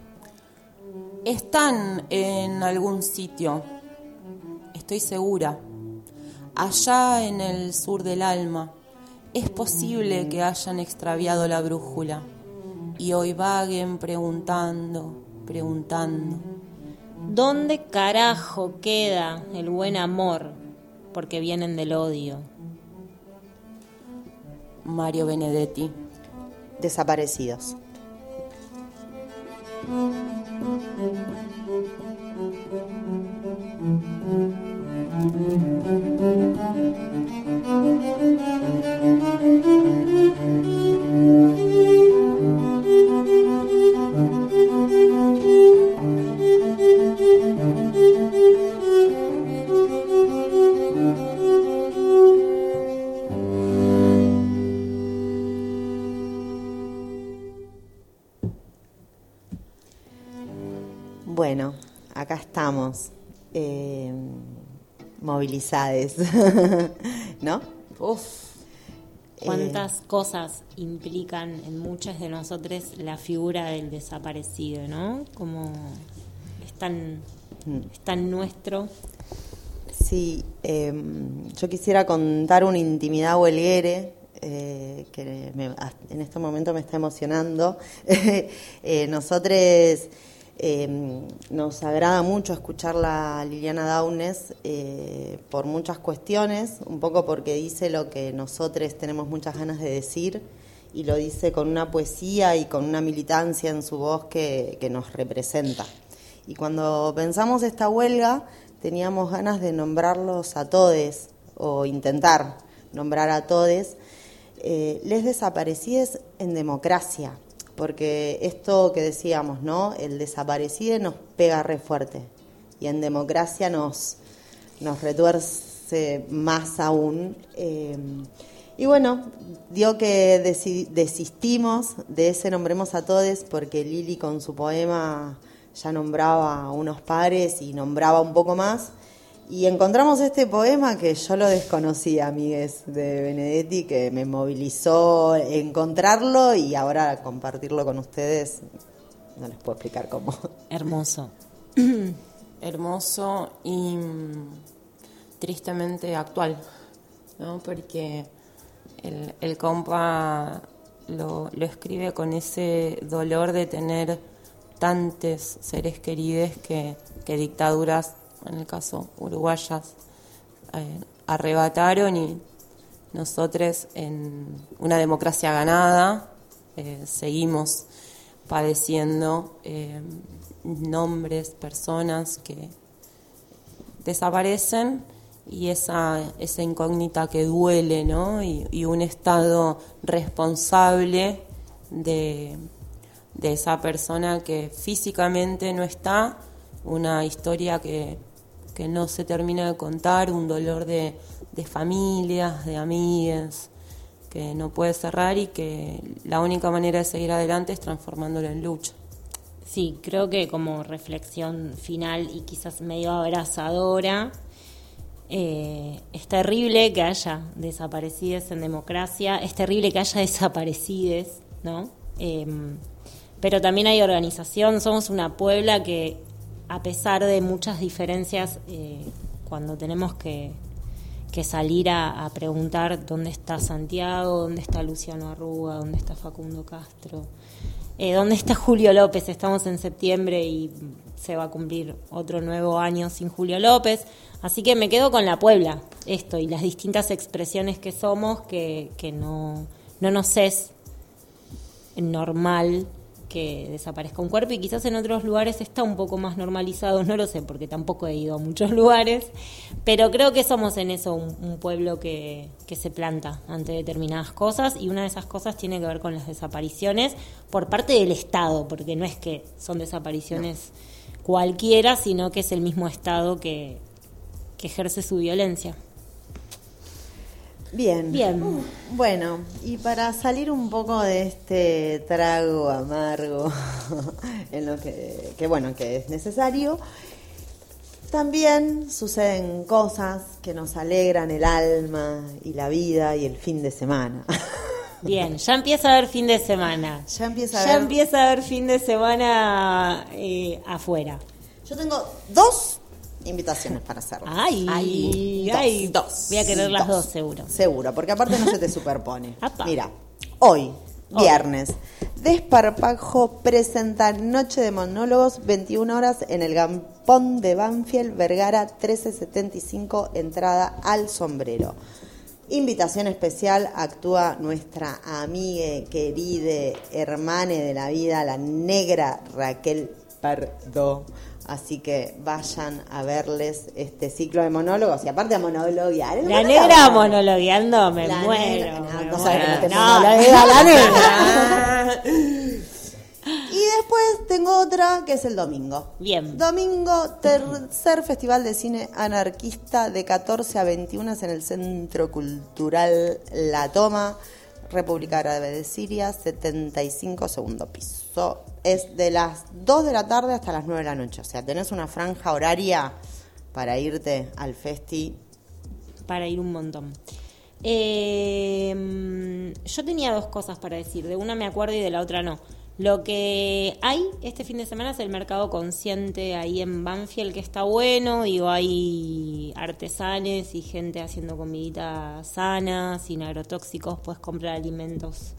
Están en algún sitio, estoy segura. Allá en el sur del alma, es posible que hayan extraviado la brújula y hoy vaguen preguntando. ¿Dónde carajo queda el buen amor? Porque vienen del odio. Mario Benedetti. Desaparecidos. Bueno, acá estamos, movilizadas, ¿no? Cuántas cosas implican en muchas de nosotros la figura del desaparecido, ¿no? Como es tan nuestro. Sí, yo quisiera contar una intimidad huelguere que en este momento me está emocionando. Nosotros nos agrada mucho escucharla a Liliana Downes por muchas cuestiones, un poco porque dice lo que nosotros tenemos muchas ganas de decir y lo dice con una poesía y con una militancia en su voz que nos representa. Y cuando pensamos esta huelga teníamos ganas de nombrarlos a todes o intentar nombrar a todes les desaparecides en democracia. Porque esto que decíamos, ¿no? El desaparecido nos pega re fuerte y en democracia nos retuerce más aún. Y bueno, dio que desistimos de ese nombremos a todes porque Lili con su poema ya nombraba a unos pares y nombraba un poco más. Y encontramos este poema que yo lo desconocía, amigues, de Benedetti, que me movilizó encontrarlo y ahora compartirlo con ustedes. No les puedo explicar cómo. Hermoso. Hermoso y tristemente actual, ¿no? Porque el compa lo escribe con ese dolor de tener tantos seres queridos que dictaduras, en el caso uruguayas, arrebataron, y nosotros en una democracia ganada seguimos padeciendo nombres, personas que desaparecen, y esa incógnita que duele, ¿no? Y un Estado responsable de esa persona que físicamente no está, una historia que no se termina de contar, un dolor de familias, de amigas, que no puede cerrar y que la única manera de seguir adelante es transformándolo en lucha. Sí, creo que como reflexión final y quizás medio abrazadora, es terrible que haya desaparecides en democracia, es terrible que haya desaparecides, ¿no? Pero también hay organización, somos una Puebla que, a pesar de muchas diferencias, cuando tenemos que salir a preguntar dónde está Santiago, dónde está Luciano Arruga, dónde está Facundo Castro, dónde está Julio López. Estamos en septiembre y se va a cumplir otro nuevo año sin Julio López, así que me quedo con la Puebla, esto y las distintas expresiones que somos, que no nos es normal que desaparezca un cuerpo, y quizás en otros lugares está un poco más normalizado, no lo sé, porque tampoco he ido a muchos lugares, pero creo que somos en eso un pueblo que se planta ante determinadas cosas, y una de esas cosas tiene que ver con las desapariciones por parte del Estado, porque no es que son desapariciones cualquiera, sino que es el mismo Estado que ejerce su violencia. Bien. Bueno, y para salir un poco de este trago amargo en lo que es necesario, también suceden cosas que nos alegran el alma y la vida y el fin de semana. Bien, ya empieza a haber fin de semana. Ya empieza a haber fin de semana afuera. Yo tengo 2 invitaciones para hacerlo. Ay, dos. Voy a querer las 2 seguro. Seguro, porque aparte no se te superpone. Mira, hoy, viernes, Desparpajo presenta Noche de Monólogos, 21 horas en el Gampón de Banfield, Vergara 1375, entrada al sombrero. Invitación especial, actúa nuestra amiga, querida, hermana de la vida, la negra Raquel Pardo. Así que vayan a verles este ciclo de monólogos y aparte a monologuear. La negra monologueando, me muero. No sabes cómo te monologuea la negra. Y después tengo otra que es el domingo. Bien. Domingo, tercer Festival de Cine Anarquista de 14 a 21 en el Centro Cultural La Toma, República Árabe de Siria, 75, segundo piso. Es de las 2 de la tarde hasta las 9 de la noche. O sea, tenés una franja horaria para irte al festi. Para ir un montón. Yo tenía 2 cosas para decir. De una me acuerdo y de la otra no. Lo que hay este fin de semana es el mercado consciente ahí en Banfield, que está bueno. Digo, hay artesanes y gente haciendo comidita sana, sin agrotóxicos. Puedes comprar alimentos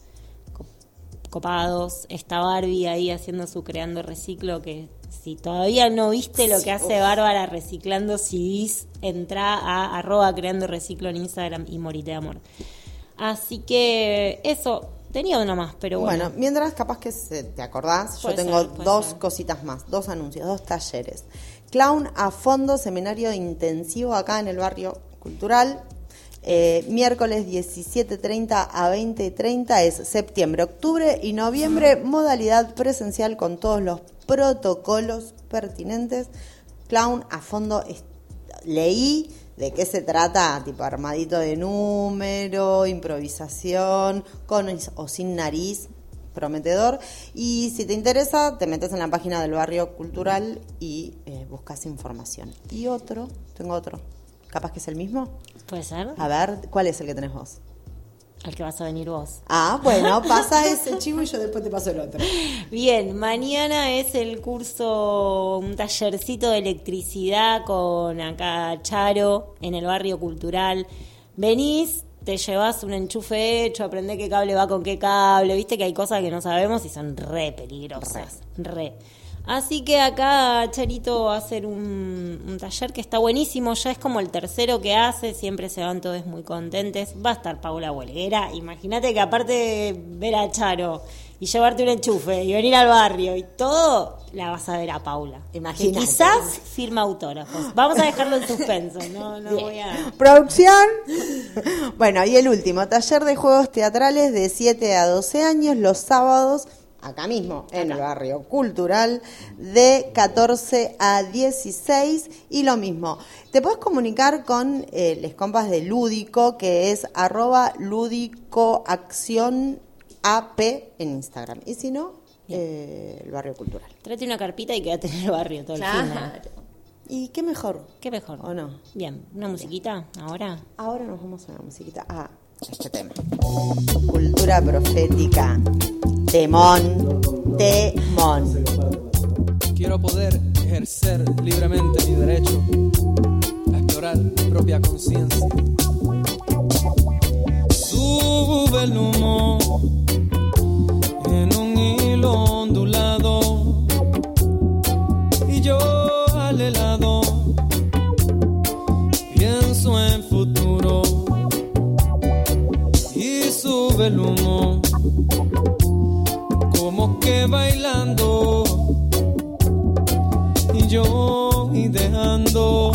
copados. Está Barbie ahí haciendo su Creando Reciclo, que si todavía no viste lo que hace Bárbara reciclando CDs, entra a @creandoreciclo en Instagram y morite de amor. Así que eso. Tenía una más, pero bueno. Bueno, mientras capaz que te acordás, yo tengo 2 cositas más, 2 anuncios, 2 talleres. Clown a fondo, seminario intensivo acá en el Barrio Cultural. Miércoles 17:30 a 20:30 es septiembre, octubre y noviembre, modalidad presencial con todos los protocolos pertinentes. Clown a fondo, leí de qué se trata, tipo armadito de número, improvisación, con o sin nariz, prometedor. Y si te interesa, te metes en la página del Barrio Cultural y buscas información. Y tengo otro, capaz que es el mismo. ¿Puede ser? A ver, ¿cuál es el que tenés vos? El que vas a venir vos. Ah, bueno, pasa ese chivo y yo después te paso el otro. Bien, mañana es el curso, un tallercito de electricidad con acá Charo en el Barrio Cultural. Venís, te llevas un enchufe hecho, aprendés qué cable va con qué cable. Viste que hay cosas que no sabemos y son re peligrosas. Re. Así que acá Charito va a hacer un taller que está buenísimo, ya es como el tercero que hace, siempre se van todos muy contentes. Va a estar Paula Huelguera, imagínate que aparte de ver a Charo y llevarte un enchufe y venir al barrio y todo, la vas a ver a Paula. Imagínate. Que quizás firma autógrafos. Vamos a dejarlo en suspenso, no voy a... Producción. Bueno, y el último, taller de juegos teatrales de 7 a 12 años, los sábados, acá mismo, en el Barrio Cultural, de 14 a 16, y lo mismo. Te puedes comunicar con les compas de Lúdico, que es @lúdicoaccionap en Instagram. Y si no, el Barrio Cultural. Tráete una carpita y quédate en el barrio todo el fin. ¿Y qué mejor? ¿Qué mejor? ¿O no? Bien, ¿una musiquita ahora? Ahora nos vamos a una musiquita. Este tema. Cultura profética. Temón. Quiero poder ejercer libremente mi derecho a explorar mi propia conciencia. Sube el humo en un hilo ondulado y yo al helado pienso en futuro y sube el humo como que bailando y yo y dejando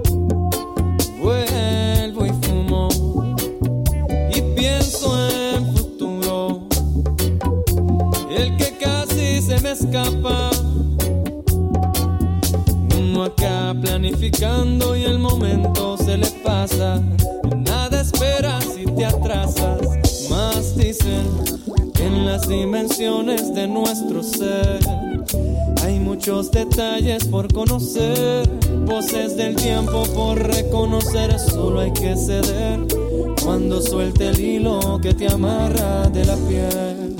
vuelvo y fumo y pienso en futuro, el que casi se me escapa, uno acá planificando y el momento se le pasa, nada espera si las dimensiones de nuestro ser. Hay muchos detalles por conocer, voces del tiempo por reconocer. Solo hay que ceder cuando suelte el hilo que te amarra de la piel.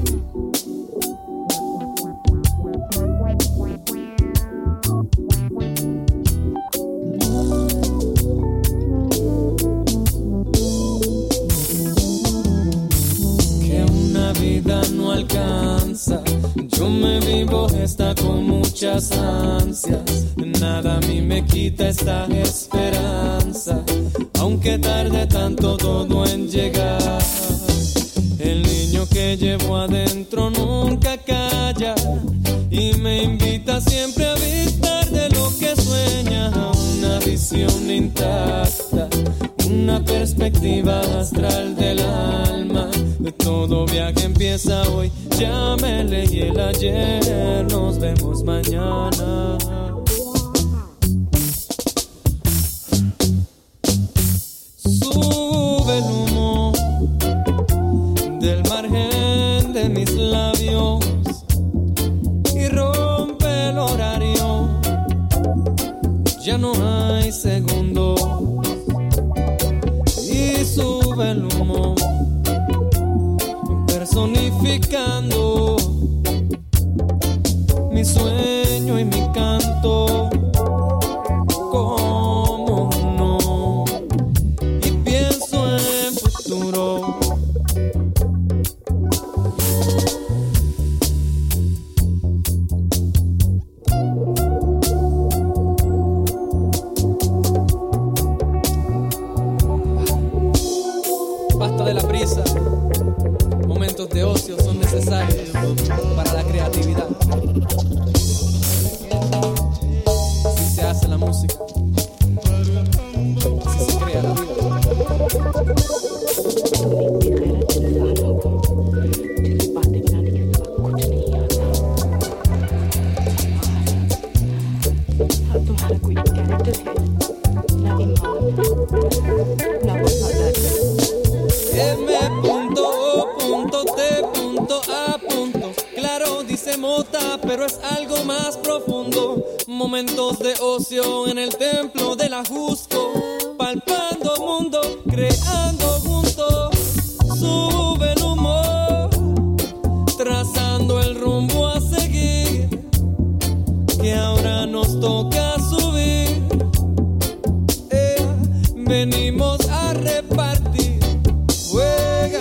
No alcanza, yo me vivo esta con muchas ansias, nada a mí me quita esta esperanza, aunque tarde tanto todo en llegar. El niño que llevo adentro nunca calla y me invita siempre a avistar de lo que sueña, una visión intacta, una perspectiva astral del alma. Todo viaje empieza hoy, ya me leí el ayer, nos vemos mañana. Sube el humo del margen de mis labios y rompe el horario, ya no hay segundo. Y sube el humo personificando mi sueño y mi canto como uno, y pienso en futuro. Basta de la prisa. Momentos de ocio son necesarios para la creatividad. Así se hace la música. Así se crea la vida. Claro, dice Mota, pero es algo más profundo. Momentos de ocio en el templo del Ajusco, palpando mundo, creando juntos. Sube el humor, trazando el rumbo a seguir, que ahora nos toca subir. Venimos a repartir. Juega.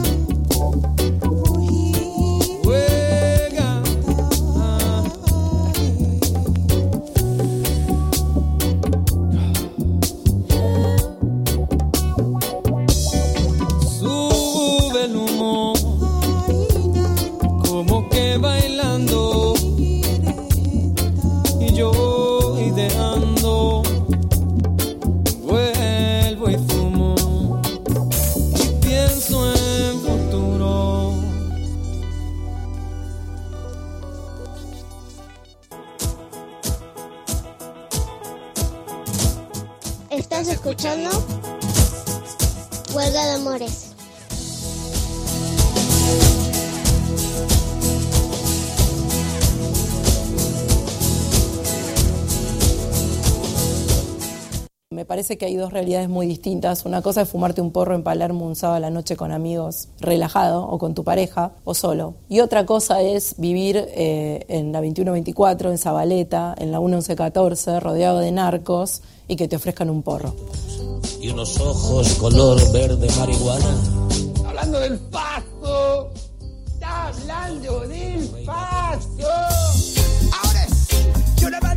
Bailando y yo ideando, vuelvo y fumo y pienso en futuro. ¿Estás escuchando? Huelga de Amores. Me parece que hay dos realidades muy distintas. Una cosa es fumarte un porro en Palermo un sábado a la noche con amigos, relajado, o con tu pareja, o solo. Y otra cosa es vivir en la 2124, en Zabaleta, en la 1114, rodeado de narcos, y que te ofrezcan un porro. Y unos ojos color verde marihuana. Hablando del pasto, está hablando del pasto. Ahora sí, yo la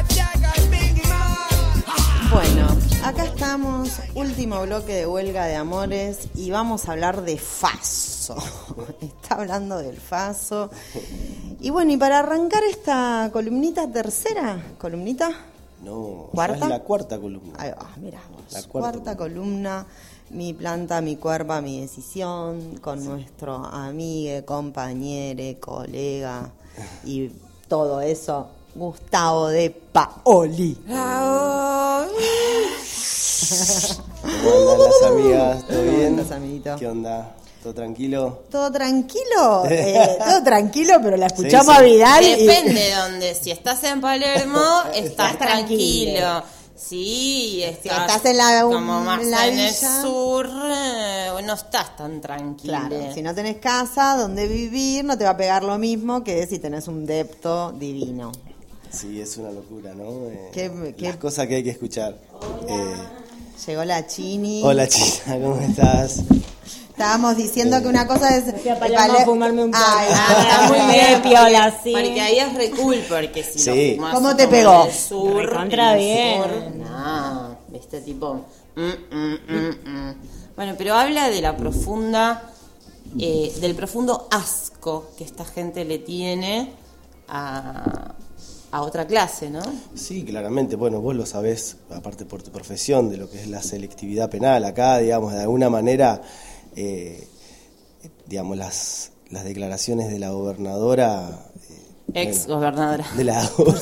Bueno, acá estamos, último bloque de Huelga de Amores y vamos a hablar de Faso. Está hablando del Faso. Y bueno, y para arrancar esta columnita, tercera columnita. No, ¿cuarta? Es la cuarta columna. Ahí va, mirá vos. La cuarta columna, mi planta, mi cuerpo, mi decisión, con nuestro amigo, compañero, colega y todo eso. Gustavo de Paoli. ¿Cómo andan las amigas? ¿Todo bien? Amiguito? ¿Qué onda? ¿Todo tranquilo? ¿Todo tranquilo? Todo tranquilo, pero la escuchamos a Vidal. Depende de dónde. Si estás en Palermo, estás tranquilo. Sí, si estás en la como más en la en el villa, sur, no estás tan tranquilo. Claro, si no tenés casa donde vivir, no te va a pegar lo mismo que si tenés un depto divino. Sí, es una locura, ¿no? ¿Qué? Las cosas que hay que escuchar. Llegó la Chini. Hola, China, ¿cómo estás? Estábamos diciendo que una cosa es a fumarme un porro. Está muy bien, piola, sí. Porque ahí es re cool, porque si sí. lo fumas ¿Cómo te pegó? en el sur, Contra bien. Viste, tipo... Bueno, pero habla de la profunda... del profundo asco que esta gente le tiene a otra clase, ¿no? Sí, claramente. Bueno, vos lo sabés, aparte por tu profesión, de lo que es la selectividad penal. Acá, digamos, de alguna manera, digamos, las declaraciones de la gobernadora... Ex-gobernadora. De la...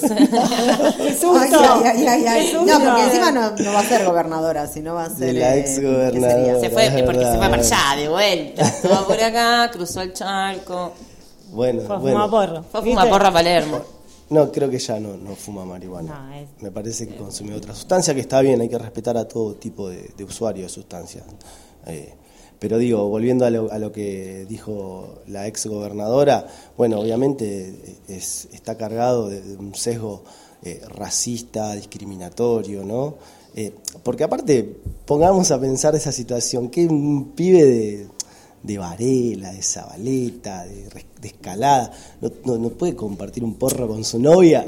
Ay. No, porque encima no va a ser gobernadora, sino va a ser... De la ex-gobernadora. Se fue, porque se fue para allá, de vuelta. Estuvo por acá, cruzó el charco. Bueno, fue a fumar porro. Fue a fumar porro a Palermo. No, creo que ya no fuma marihuana. Me parece que consume otra sustancia, que está bien, hay que respetar a todo tipo de usuario de sustancias. Pero digo, volviendo a lo que dijo la ex gobernadora, bueno, obviamente está cargado de un sesgo racista, discriminatorio, ¿no? Porque aparte, pongamos a pensar esa situación, que un pibe de Varela, de Zabaleta, de Escalada, no puede compartir un porro con su novia.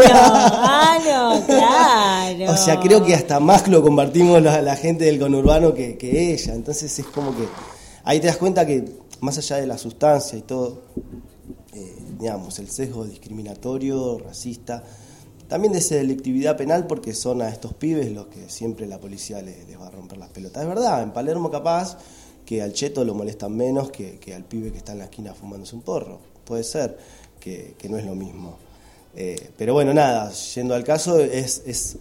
Claro. O sea, creo que hasta más lo compartimos la gente del conurbano que ella. Entonces es como que ahí te das cuenta que más allá de la sustancia y todo, digamos, el sesgo discriminatorio, racista, también de selectividad penal, porque son a estos pibes los que siempre la policía les va a romper las pelotas. Es verdad, en Palermo capaz que al cheto lo molestan menos que al pibe que está en la esquina fumándose un porro. Puede ser que no es lo mismo. Pero bueno, nada, yendo al caso, es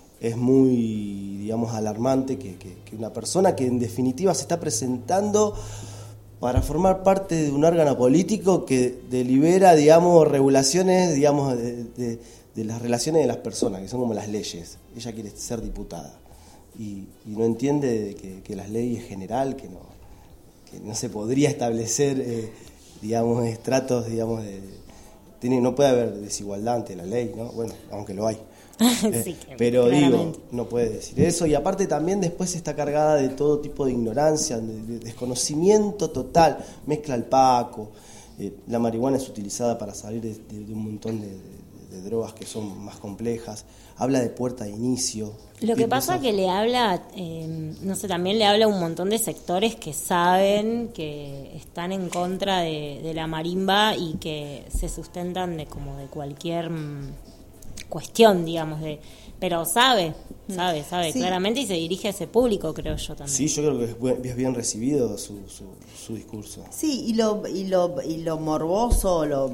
muy, digamos, alarmante que una persona que en definitiva se está presentando para formar parte de un órgano político que delibera, digamos, regulaciones, digamos, de las relaciones de las personas, que son como las leyes. Ella quiere ser diputada y no entiende que las leyes en general, que no se podría establecer, digamos, estratos, digamos, no puede haber desigualdad ante la ley, ¿no? Bueno, aunque lo hay. Sí, pero claramente. digo, no puede decir eso. Y aparte también después está cargada de todo tipo de ignorancia, de desconocimiento total. Mezcla el paco. La marihuana es utilizada para salir de un montón de drogas que son más complejas. Habla de puerta de inicio. Lo que pasa es que le habla, no sé, también le habla a un montón de sectores que saben que están en contra de la marimba y que se sustentan de cualquier cuestión, digamos, pero sabe sí, claramente, y se dirige a ese público, creo yo también. Sí, yo creo que es bien recibido su discurso. Sí, y lo morboso, lo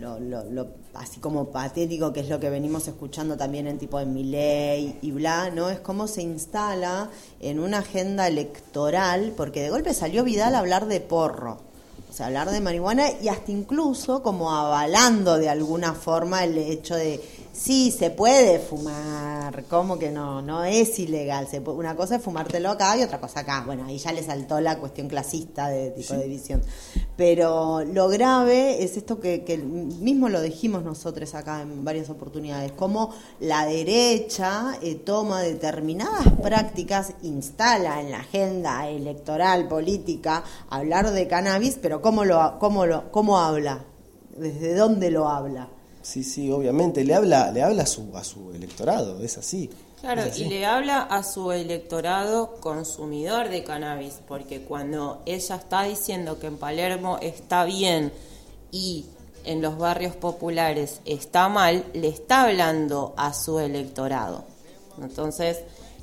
así como patético, que es lo que venimos escuchando también en tipo de Milei y bla, ¿no? Es cómo se instala en una agenda electoral, porque de golpe salió Vidal a hablar de porro, o sea, hablar de marihuana, y hasta incluso como avalando de alguna forma el hecho de sí, se puede fumar, ¿cómo que no es ilegal? Una cosa es fumártelo acá y otra cosa acá. Bueno, ahí ya le saltó la cuestión clasista de tipo de visión. Pero lo grave es esto que mismo lo dijimos nosotros acá en varias oportunidades, cómo la derecha toma determinadas prácticas, instala en la agenda electoral, política, hablar de cannabis, pero ¿cómo habla? ¿Desde dónde lo habla? Sí, obviamente, le habla a su electorado, es así. Claro, es así. Y le habla a su electorado consumidor de cannabis, porque cuando ella está diciendo que en Palermo está bien y en los barrios populares está mal, le está hablando a su electorado. Entonces,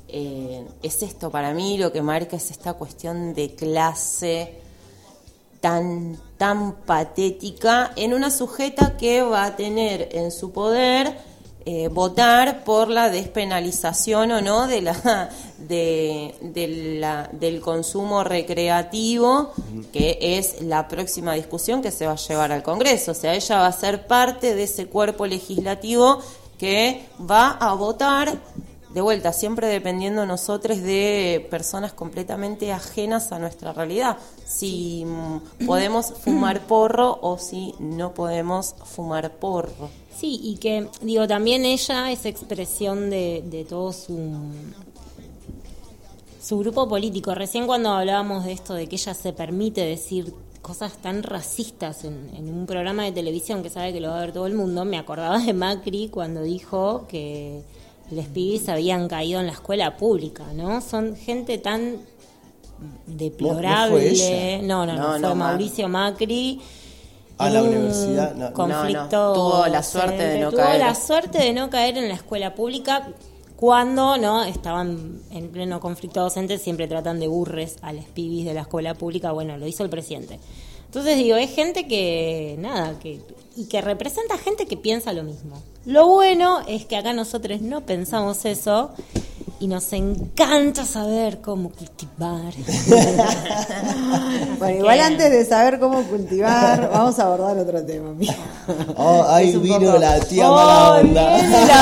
es esto, para mí lo que marca es esta cuestión de clase tan patética en una sujeta que va a tener en su poder votar por la despenalización o no del consumo recreativo, que es la próxima discusión que se va a llevar al Congreso. O sea, ella va a ser parte de ese cuerpo legislativo que va a votar, de vuelta, siempre dependiendo nosotros de personas completamente ajenas a nuestra realidad, si podemos fumar porro o si no podemos fumar porro. Sí, y que, digo, también ella es expresión de todo su grupo político. Recién cuando hablábamos de esto, de que ella se permite decir cosas tan racistas en un programa de televisión que sabe que lo va a ver todo el mundo, me acordaba de Macri cuando dijo que los pibis habían caído en la escuela pública, ¿no? Son gente tan deplorable. No, fue Mauricio Macri. A la universidad, conflicto. Tuvo la suerte de no caer. Tuvo la suerte de no caer en la escuela pública cuando no estaban en pleno conflicto docente, siempre tratan de burres a los pibis de la escuela pública. Bueno, lo hizo el presidente. Entonces digo, es gente que que representa gente que piensa lo mismo. Lo bueno es que acá nosotros no pensamos eso y nos encanta saber cómo cultivar. Bueno, igual antes de saber cómo cultivar, vamos a abordar otro tema. Ahí vino la tía mala onda.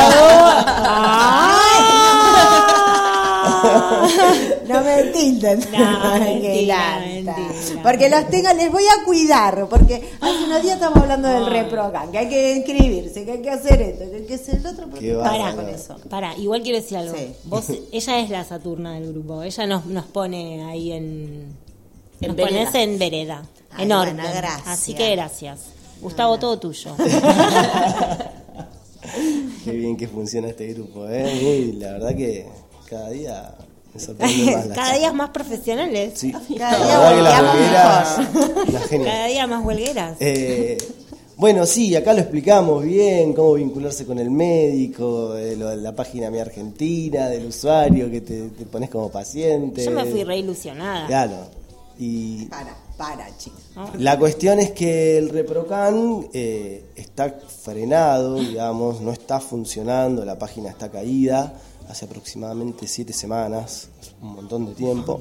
No me tilden. Mentira. Porque los tengo, les voy a cuidar. Porque hace unos días estamos hablando del ReproCan, que hay que inscribirse, que hay que hacer esto, que hay que hacer el otro. Pará, igual quiero decir algo. Sí. Ella es la Saturna del grupo. Ella nos pone ahí nos vereda. pones en vereda. Ay, en orden. bueno, gracias. Así que gracias. Gustavo, todo tuyo. Qué bien que funciona este grupo, ¿eh? La verdad que cada día me sorprende más. Cada día más profesionales. Sí, Cada día cada día más huelgueras. Bueno, sí, acá lo explicamos bien, cómo vincularse con el médico, de la página Mi Argentina, del usuario, que te pones como paciente. Yo me fui re ilusionada. Claro. Y para, chicos. la cuestión es que el ReproCan está frenado, digamos, no está funcionando, la página está caída hace aproximadamente 7 semanas, un montón de tiempo.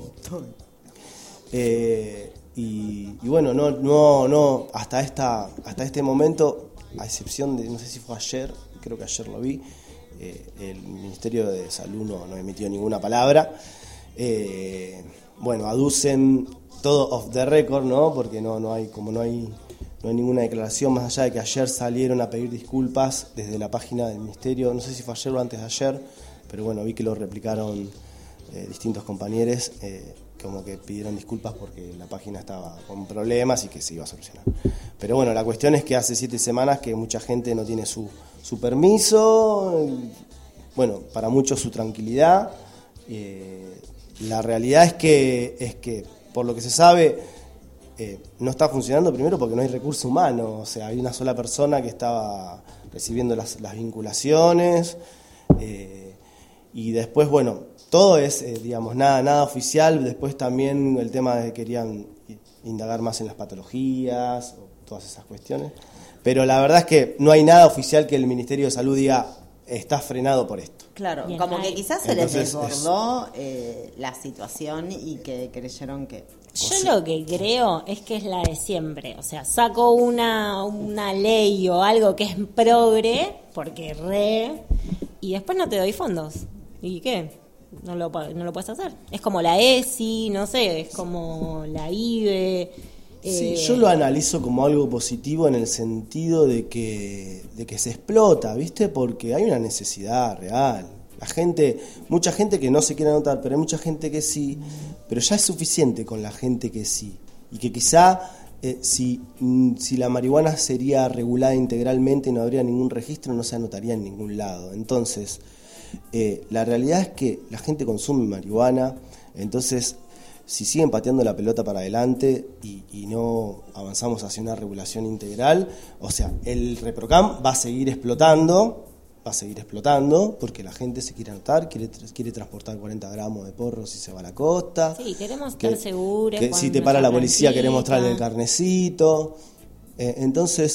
Y bueno, no hasta este momento, a excepción de, no sé si fue ayer, creo que ayer lo vi, el Ministerio de Salud no emitió ninguna palabra. Bueno, aducen todo off the record, ¿no? Porque no hay ninguna declaración, más allá de que ayer salieron a pedir disculpas desde la página del Ministerio, no sé si fue ayer o antes de ayer, pero bueno, vi que lo replicaron distintos compañeros, como que pidieron disculpas porque la página estaba con problemas y que se iba a solucionar. Pero bueno, la cuestión es que hace 7 semanas que mucha gente no tiene su permiso, bueno, para muchos su tranquilidad. La realidad es que por lo que se sabe, no está funcionando, primero porque no hay recurso humano, o sea, hay una sola persona que estaba recibiendo las vinculaciones, y después, bueno, todo es, digamos, nada oficial. Después también el tema de que querían indagar más en las patologías, o todas esas cuestiones, pero la verdad es que no hay nada oficial que el Ministerio de Salud diga está frenado por esto. Claro, bien, como que quizás se les desbordó la situación y que creyeron que... Yo lo que creo es que es la de siempre, o sea, saco una ley o algo que es progre, porque y después no te doy fondos. ¿Y qué? No lo puedes hacer. Es como la ESI, no sé, es como la IBE. Sí, yo lo analizo como algo positivo en el sentido de que se explota, ¿viste? Porque hay una necesidad real. Mucha gente que no se quiere anotar, pero hay mucha gente que sí, pero ya es suficiente con la gente que sí. Y que quizá si la marihuana sería regulada integralmente y no habría ningún registro, no se anotaría en ningún lado. Entonces, la realidad es que la gente consume marihuana, entonces si siguen pateando la pelota para adelante y no avanzamos hacia una regulación integral, o sea, el ReproCan va a seguir explotando porque la gente se quiere anotar, quiere transportar 40 gramos de porro si se va a la costa. Sí, queremos estar seguros. Que si te para la policía querés mostrarle el carnecito. Entonces,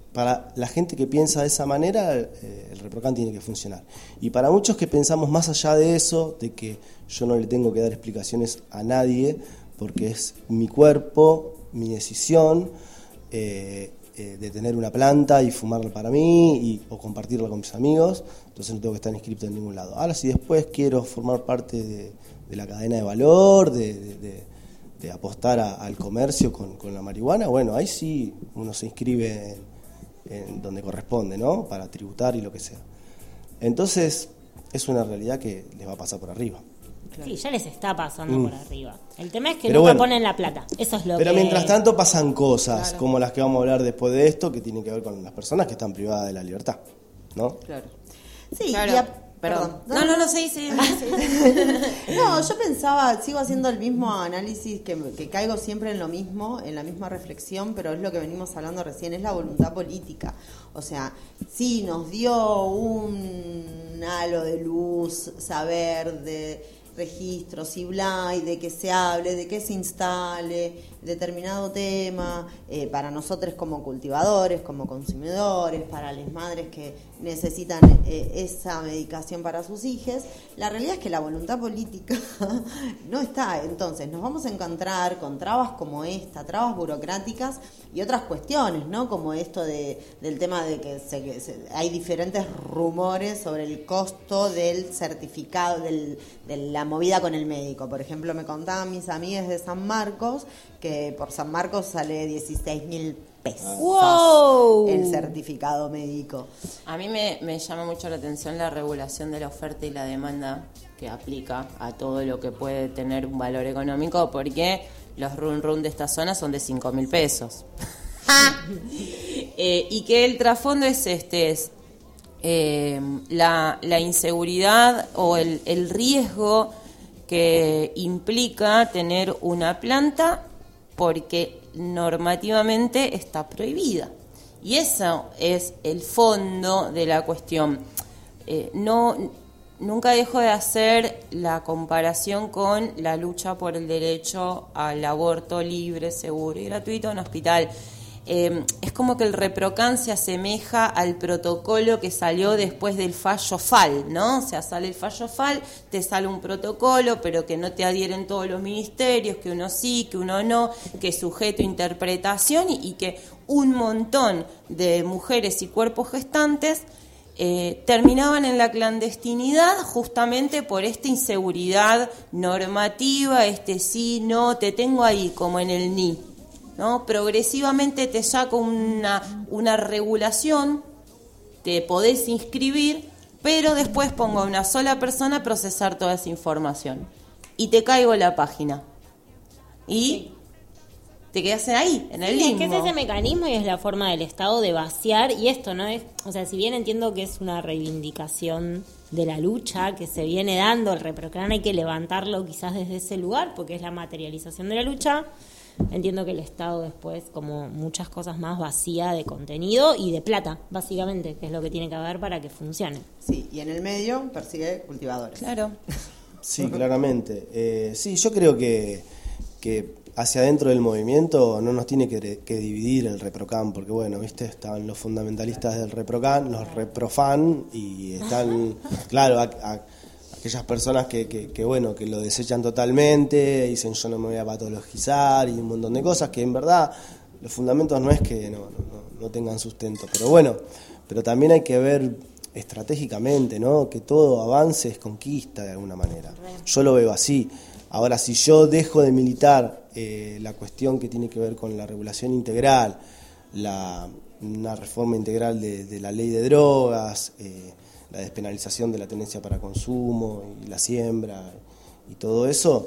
para la gente que piensa de esa manera, el ReproCan tiene que funcionar. Y para muchos que pensamos más allá de eso, de que yo no le tengo que dar explicaciones a nadie, porque es mi cuerpo, mi decisión, de tener una planta y fumarla para mí o compartirla con mis amigos, entonces no tengo que estar inscrito en ningún lado. Ahora, si después quiero formar parte de la cadena de valor, de apostar al comercio con la marihuana, bueno, ahí sí uno se inscribe en donde corresponde, ¿no? Para tributar y lo que sea. Entonces, es una realidad que les va a pasar por arriba. Sí, ya les está pasando por arriba. El tema es que Pero nunca bueno, ponen la plata. Eso es lo Pero que... mientras tanto pasan cosas, Claro. como las que vamos a hablar después de esto, que tienen que ver con las personas que están privadas de la libertad, ¿no? Claro. Sí, Claro. perdón. No, sí. No, yo pensaba, sigo haciendo el mismo análisis, que caigo siempre en lo mismo, en la misma reflexión, pero es lo que venimos hablando recién, es la voluntad política. O sea, sí, nos dio un halo de luz, saber de registros y bla, y de que se hable, de que se instale determinado tema, para nosotros como cultivadores, como consumidores, para las madres que necesitan esa medicación para sus hijos. La realidad es que la voluntad política no está. Entonces nos vamos a encontrar con trabas como esta, trabas burocráticas y otras cuestiones, ¿no? Como esto del tema de que hay diferentes rumores sobre el costo del certificado, de la movida con el médico. Por ejemplo, me contaban mis amigas de San Marcos que por San Marcos sale 16.000 pesos ¡Wow! el certificado médico. A mí me llama mucho la atención la regulación de la oferta y la demanda que aplica a todo lo que puede tener un valor económico, porque los run de esta zona son de 5.000 pesos. Y que el trasfondo es la inseguridad o el riesgo que implica tener una planta, porque normativamente está prohibida. Y eso es el fondo de la cuestión. Nunca dejo de hacer la comparación con la lucha por el derecho al aborto libre, seguro y gratuito en hospital. Es como que el ReproCan se asemeja al protocolo que salió después del fallo FAL, ¿no? O sea, sale el fallo FAL, te sale un protocolo, pero que no te adhieren todos los ministerios, que uno sí, que uno no, que es sujeto a interpretación y que un montón de mujeres y cuerpos gestantes terminaban en la clandestinidad justamente por esta inseguridad normativa, sí, no, te tengo ahí, como en el ni. ¿No? Progresivamente te saco una regulación, te podés inscribir, pero después pongo a una sola persona a procesar toda esa información. Y te caigo en la página. Y te quedas ahí, en el limbo. Es que es ese mecanismo y es la forma del Estado de vaciar, y esto no es, o sea, si bien entiendo que es una reivindicación de la lucha que se viene dando, el ReproCan hay que levantarlo quizás desde ese lugar, porque es la materialización de la lucha. Entiendo que el Estado después, como muchas cosas más, vacía de contenido y de plata, básicamente, que es lo que tiene que haber para que funcione. Sí, y en el medio persigue cultivadores. Claro. Sí, claramente. Sí, yo creo que hacia adentro del movimiento no nos tiene que dividir el ReproCan, porque bueno, viste, están los fundamentalistas del ReproCan, los reprofan, y están, claro, aquellas personas que bueno, que lo desechan totalmente, dicen yo no me voy a patologizar y un montón de cosas que en verdad los fundamentos no es que no tengan sustento, pero bueno, pero también hay que ver estratégicamente, ¿no? Que todo avance es conquista de alguna manera. Yo lo veo así. Ahora, si yo dejo de militar la cuestión que tiene que ver con la regulación integral, una reforma integral de la ley de drogas, la despenalización de la tenencia para consumo y la siembra y todo eso,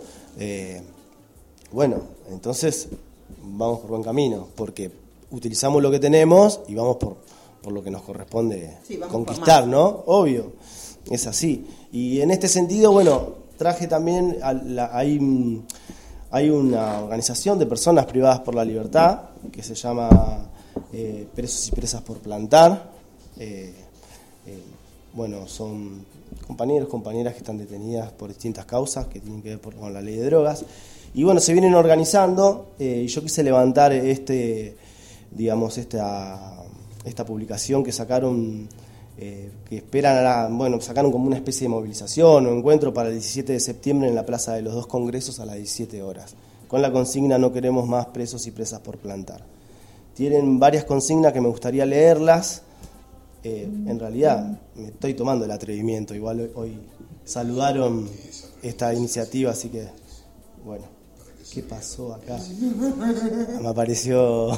bueno, entonces vamos por buen camino, porque utilizamos lo que tenemos y vamos por lo que nos corresponde conquistar, ¿no? Obvio, es así. Y en este sentido, bueno, traje también, hay una organización de personas privadas por la libertad que se llama Presos y Presas por Plantar. Bueno, son compañeras que están detenidas por distintas causas que tienen que ver con la ley de drogas. Y bueno, se vienen organizando, y yo quise levantar esta esta publicación que sacaron, que esperan, sacaron como una especie de movilización o encuentro para el 17 de septiembre en la Plaza de los Dos Congresos a las 17 horas, con la consigna "No queremos más presos y presas por plantar". Tienen varias consignas que me gustaría leerlas. En realidad me estoy tomando el atrevimiento, igual hoy saludaron esta iniciativa, así que bueno, ¿qué pasó acá? Me apareció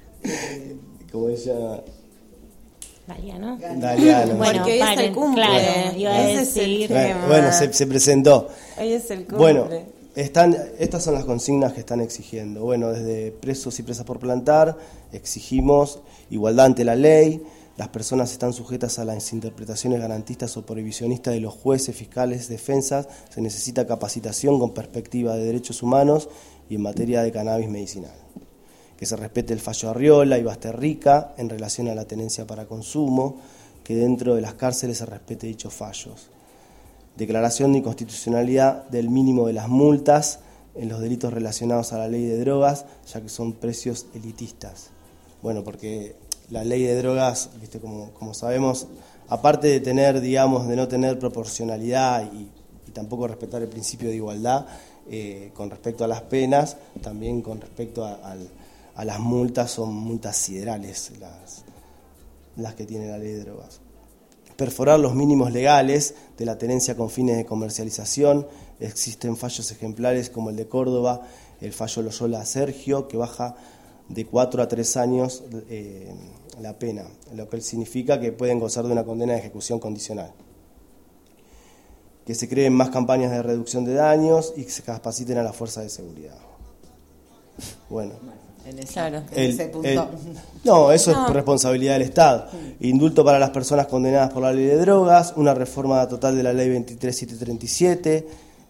como ella... Daliano. Bueno, porque hoy es el cumple. Claro, iba a decir. Bueno, se presentó. Hoy es el cumple. Bueno, estas son las consignas que están exigiendo. Bueno, desde presos y presas por plantar, exigimos igualdad ante la ley. Las personas están sujetas a las interpretaciones garantistas o prohibicionistas de los jueces, fiscales, defensas. Se necesita capacitación con perspectiva de derechos humanos y en materia de cannabis medicinal. Que se respete el fallo Arriola y Basterrica en relación a la tenencia para consumo, que dentro de las cárceles se respete dichos fallos. Declaración de inconstitucionalidad del mínimo de las multas en los delitos relacionados a la ley de drogas, ya que son precios elitistas. Bueno, porque la ley de drogas, viste, como sabemos, aparte de tener, digamos, de no tener proporcionalidad y tampoco respetar el principio de igualdad con respecto a las penas, también con respecto a las multas, son multas siderales las que tiene la ley de drogas. Perforar los mínimos legales de la tenencia con fines de comercialización. Existen fallos ejemplares como el de Córdoba, el fallo Loyola Sergio, que baja de 4 a 3 años la pena, lo que significa que pueden gozar de una condena de ejecución condicional. Que se creen más campañas de reducción de daños y que se capaciten a las fuerzas de seguridad. Bueno. En ese punto. No, eso es responsabilidad del Estado. Indulto para las personas condenadas por la ley de drogas, una reforma total de la ley 23737,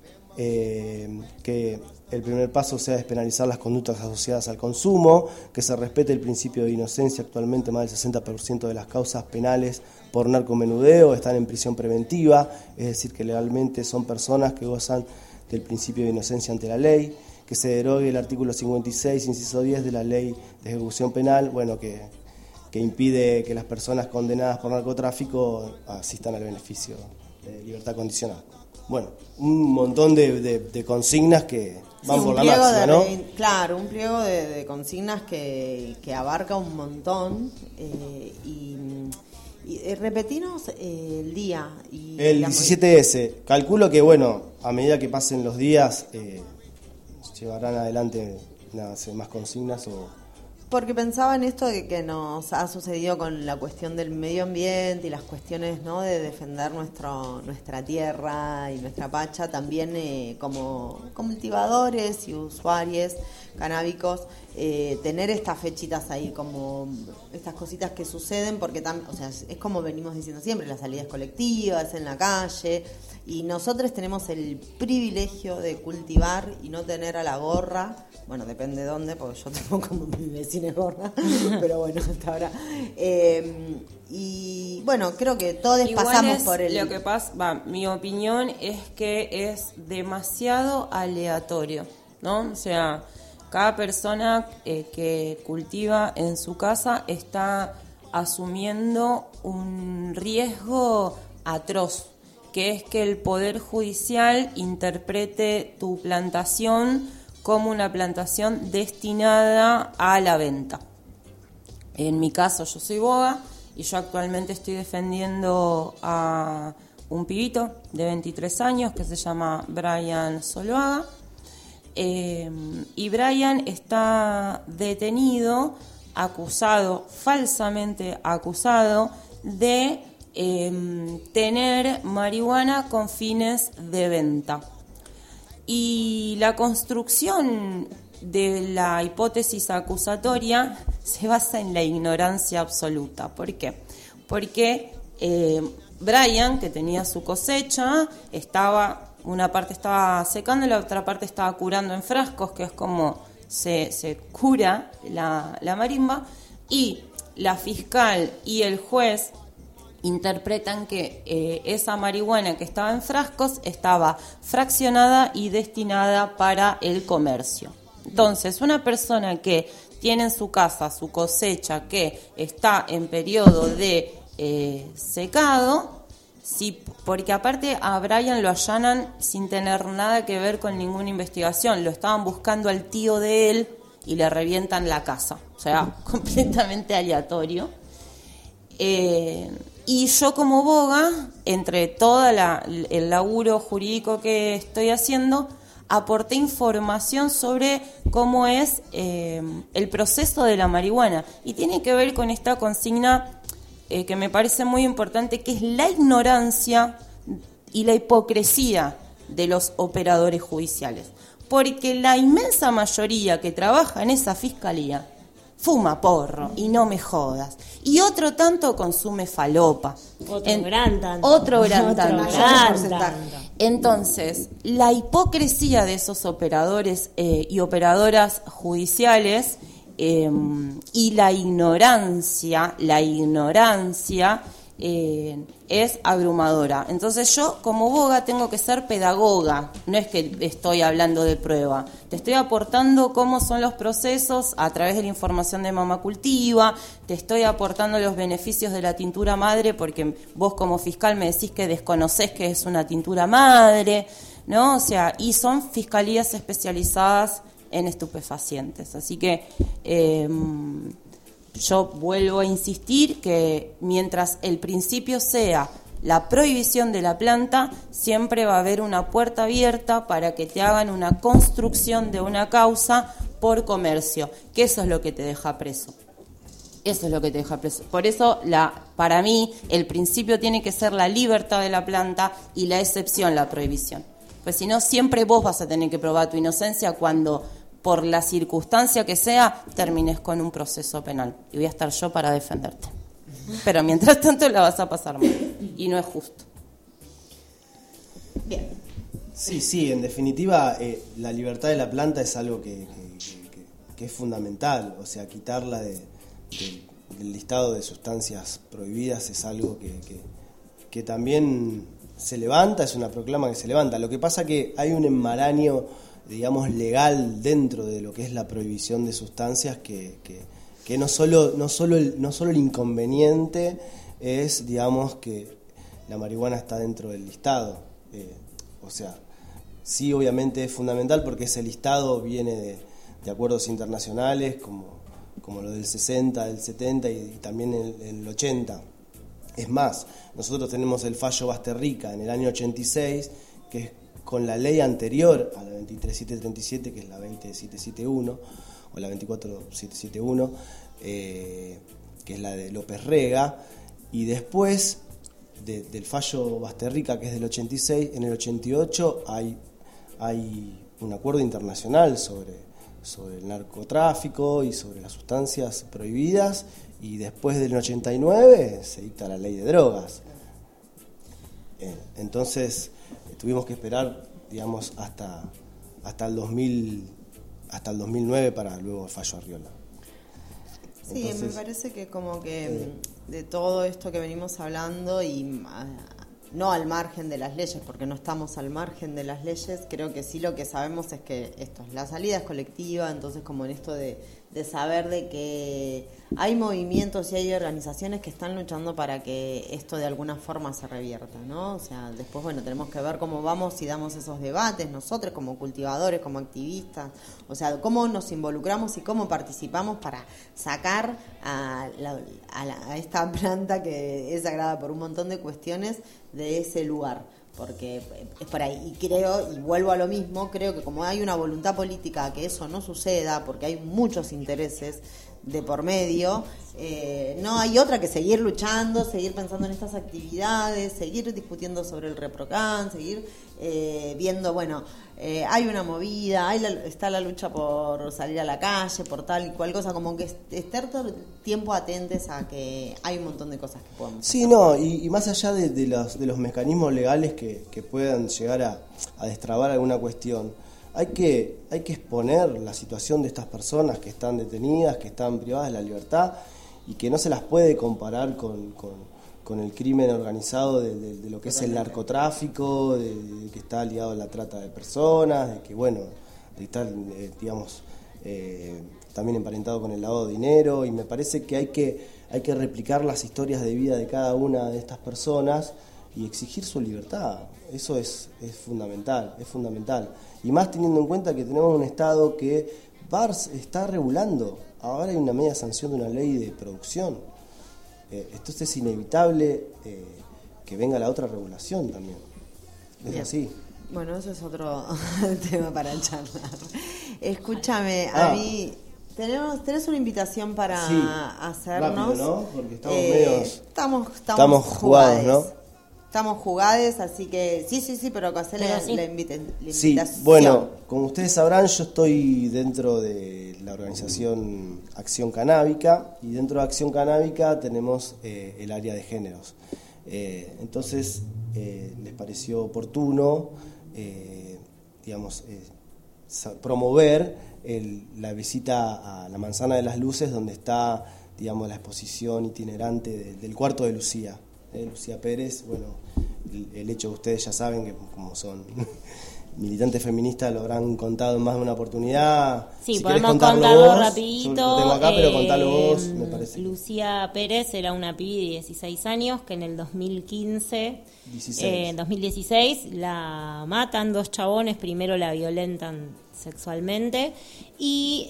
que el primer paso sea despenalizar las conductas asociadas al consumo, que se respete el principio de inocencia. Actualmente más del 60% de las causas penales por narcomenudeo están en prisión preventiva, es decir, que legalmente son personas que gozan del principio de inocencia ante la ley. Que se derogue el artículo 56, inciso 10 de la Ley de Ejecución Penal, bueno, que impide que las personas condenadas por narcotráfico asistan al beneficio de libertad condicional. Bueno, un montón de consignas que van por la máxima, ¿no? Claro, un pliego de consignas que abarca un montón y repetinos el día. El 17S. Calculo que, bueno, a medida que pasen los días... llevarán adelante más consignas o... Porque pensaba en esto de que nos ha sucedido con la cuestión del medio ambiente y las cuestiones, ¿no?, de defender nuestra tierra y nuestra pacha, también como cultivadores y usuarios canábicos, tener estas fechitas ahí, como estas cositas que suceden, porque es como venimos diciendo siempre, las salidas colectivas en la calle, y nosotros tenemos el privilegio de cultivar y no tener a la gorra, bueno, depende de dónde, porque yo tengo como mi vecina gorra, pero bueno, hasta ahora. Y bueno, creo que todos pasamos por el... Lo que pasa, mi opinión es que es demasiado aleatorio, ¿no? O sea, cada persona que cultiva en su casa está asumiendo un riesgo atroz, que es que el Poder Judicial interprete tu plantación como una plantación destinada a la venta. En mi caso, yo soy boga y yo actualmente estoy defendiendo a un pibito de 23 años que se llama Brian Zuluaga. Y Brian está detenido, falsamente acusado de tener marihuana con fines de venta. Y la construcción de la hipótesis acusatoria se basa en la ignorancia absoluta. ¿Por qué? Porque Brian, que tenía su cosecha, una parte estaba secando y la otra parte estaba curando en frascos, que es como se cura la marimba, y la fiscal y el juez interpretan que esa marihuana que estaba en frascos estaba fraccionada y destinada para el comercio. Entonces, una persona que tiene en su casa su cosecha que está en periodo de secado, sí, porque aparte a Brian lo allanan sin tener nada que ver con ninguna investigación, lo estaban buscando al tío de él y le revientan la casa, o sea, completamente aleatorio. Y yo como boga, entre todo el laburo jurídico que estoy haciendo, aporté información sobre cómo es el proceso de la marihuana. Y tiene que ver con esta consigna que me parece muy importante, que es la ignorancia y la hipocresía de los operadores judiciales. Porque la inmensa mayoría que trabaja en esa fiscalía fuma porro, y no me jodas. Y otro tanto consume falopa. Otro gran tanto. Entonces, la hipocresía de esos operadores y operadoras judiciales y la ignorancia es abrumadora. Entonces yo como boga tengo que ser pedagoga, no es que estoy hablando de prueba, te estoy aportando cómo son los procesos a través de la información de Mama Cultiva, te estoy aportando los beneficios de la tintura madre, porque vos como fiscal me decís que desconocés que es una tintura madre, ¿no? O sea, y son fiscalías especializadas en estupefacientes, así que yo vuelvo a insistir que mientras el principio sea la prohibición de la planta, siempre va a haber una puerta abierta para que te hagan una construcción de una causa por comercio, que eso es lo que te deja preso. Eso es lo que te deja preso. Por eso, para mí, el principio tiene que ser la libertad de la planta y la excepción la prohibición. Pues si no, siempre vos vas a tener que probar tu inocencia cuando, por la circunstancia que sea, termines con un proceso penal. Y voy a estar yo para defenderte. Pero mientras tanto la vas a pasar mal. Y no es justo. Bien. Sí, en definitiva, la libertad de la planta es algo que es fundamental. O sea, quitarla del listado de sustancias prohibidas es algo que también se levanta, es una proclama que se levanta. Lo que pasa que hay un enmaraño, digamos, legal dentro de lo que es la prohibición de sustancias que no solo el inconveniente es, digamos, que la marihuana está dentro del listado. O sea, sí, obviamente es fundamental porque ese listado viene de acuerdos internacionales como lo del 60, del 70 y también el 80. Es más, nosotros tenemos el fallo Basterrica en el año 86, que es con la ley anterior a la 23737, que es la 20771, o la 24771, que es la de López Rega, y después del fallo Basterrica, que es del 86, en el 88 hay un acuerdo internacional sobre el narcotráfico y sobre las sustancias prohibidas, y después del 89 se dicta la ley de drogas. Entonces tuvimos que esperar, digamos, hasta el 2009 para luego el fallo Arriola. Sí, entonces, me parece que como que de todo esto que venimos hablando y no al margen de las leyes, porque no estamos al margen de las leyes, creo que sí lo que sabemos es que la salida es colectiva, entonces como en esto de saber de que hay movimientos y hay organizaciones que están luchando para que esto de alguna forma se revierta, ¿no? O sea, después, bueno, tenemos que ver cómo vamos y damos esos debates nosotros como cultivadores, como activistas, o sea, cómo nos involucramos y cómo participamos para sacar a esta planta que es sagrada por un montón de cuestiones de ese lugar, porque es por ahí. Y creo, y vuelvo a lo mismo, creo que como hay una voluntad política que eso no suceda, porque hay muchos intereses de por medio, no hay otra que seguir luchando, seguir pensando en estas actividades, seguir discutiendo sobre el ReproCan, seguir viendo, bueno, hay una movida, está la lucha por salir a la calle, por tal y cual cosa, como que estar todo el tiempo atentos a que hay un montón de cosas que podemos hacer. Sí, no, y más allá de los mecanismos legales que puedan llegar a destrabar alguna cuestión, hay que exponer la situación de estas personas que están detenidas, que están privadas de la libertad y que no se las puede comparar con el crimen organizado de lo que es el narcotráfico, de que está ligado a la trata de personas, de que, bueno, de estar, digamos, también emparentado con el lavado de dinero, y me parece que hay que replicar las historias de vida de cada una de estas personas y exigir su libertad. Eso es fundamental, es fundamental. Y más teniendo en cuenta que tenemos un Estado que está regulando. Ahora hay una media sanción de una ley de producción. Entonces es inevitable que venga la otra regulación también. Es Bien. así. Bueno, eso es otro tema para charlar. Escúchame, a mí... ¿Tenés una invitación para hacernos? Rápido, ¿no? Porque estamos medios... Estamos jugados, ¿no? Estamos jugados, así que sí, pero que hacer la invitación. Sí, bueno, como ustedes sabrán, yo estoy dentro de la organización Acción Canábica, y dentro de Acción Canábica tenemos el área de géneros. Entonces, les pareció oportuno, promover la visita a la Manzana de las Luces, donde está, digamos, la exposición itinerante del cuarto de Lucía. Lucía Pérez, bueno, el hecho que ustedes ya saben, que como son militantes feministas lo habrán contado en más de una oportunidad. Sí, si podemos contarlo contarlo vos, rapidito. yo lo tengo acá, pero contalo vos, me parece. Lucía Pérez era una pibi de 16 años que en el 2016 la matan 2 chabones, primero la violentan sexualmente y...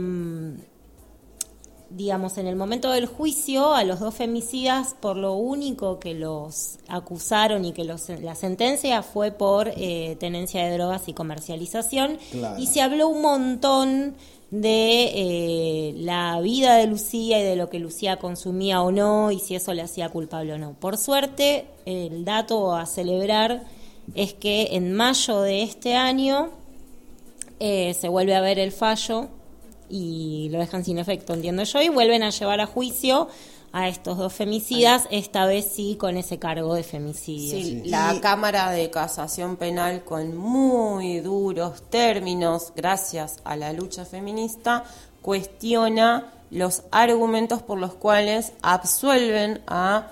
digamos, en el momento del juicio, a los 2 femicidas, por lo único que los acusaron y que la sentencia fue por tenencia de drogas y comercialización. Claro. Y se habló un montón de la vida de Lucía y de lo que Lucía consumía o no, y si eso le hacía culpable o no. Por suerte, el dato a celebrar es que en mayo de este año se vuelve a ver el fallo y lo dejan sin efecto, entiendo yo, y vuelven a llevar a juicio a estos 2 femicidas, esta vez sí con ese cargo de femicidio. Sí, la Cámara de Casación Penal, con muy duros términos, gracias a la lucha feminista, cuestiona los argumentos por los cuales absuelven a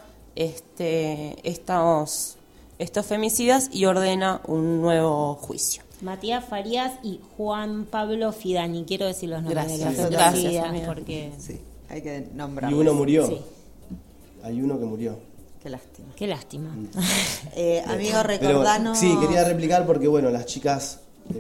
estos femicidas y ordena un nuevo juicio. Matías Farías y Juan Pablo Fidani, quiero decir los nombres de los femicidas porque sí, hay que nombrarlos. Y uno murió. Sí. Hay uno que murió. Qué lástima. Amigo, Pero, recordanos. sí, quería replicar porque bueno, las chicas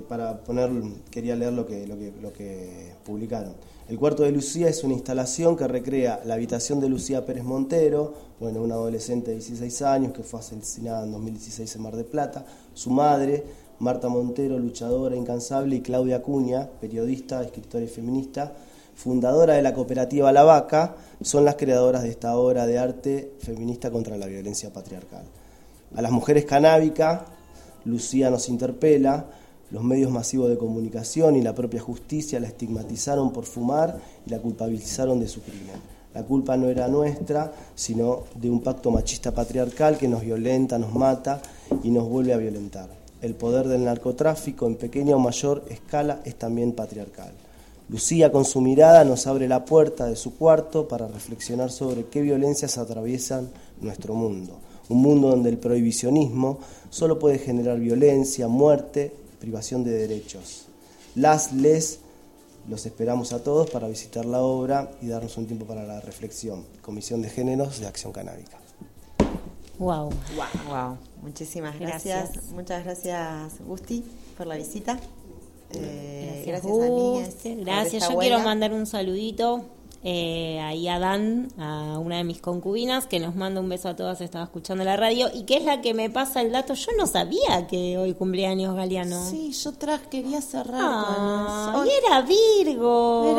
quería leer lo que publicaron. El cuarto de Lucía es una instalación que recrea la habitación de Lucía Pérez Montero, bueno, una adolescente de 16 años que fue asesinada en 2016 en Mar del Plata, su madre, Marta Montero, luchadora incansable, y Claudia Acuña, periodista, escritora y feminista, fundadora de la cooperativa La Vaca, son las creadoras de esta obra de arte feminista contra la violencia patriarcal. A las mujeres canábicas, Lucía nos interpela, los medios masivos de comunicación y la propia justicia la estigmatizaron por fumar y la culpabilizaron de su crimen. La culpa no era nuestra, sino de un pacto machista patriarcal que nos violenta, nos mata y nos vuelve a violentar. El poder del narcotráfico en pequeña o mayor escala es también patriarcal. Lucía, con su mirada, nos abre la puerta de su cuarto para reflexionar sobre qué violencias atraviesan nuestro mundo. Un mundo donde el prohibicionismo solo puede generar violencia, muerte, privación de derechos. Les esperamos a todos para visitar la obra y darnos un tiempo para la reflexión. Comisión de Géneros de Acción Canábica. Wow. Muchísimas gracias. Muchas gracias, Gusti, por la visita. Gracias, Gusti. Gracias. Yo quiero mandar un saludito ahí a Dan, a una de mis concubinas, que nos manda un beso a todas, estaba escuchando la radio, y que es la que me pasa el dato. Yo no sabía que hoy cumpleaños Galeano. Sí, yo quería cerrar con eso. Y era Virgo.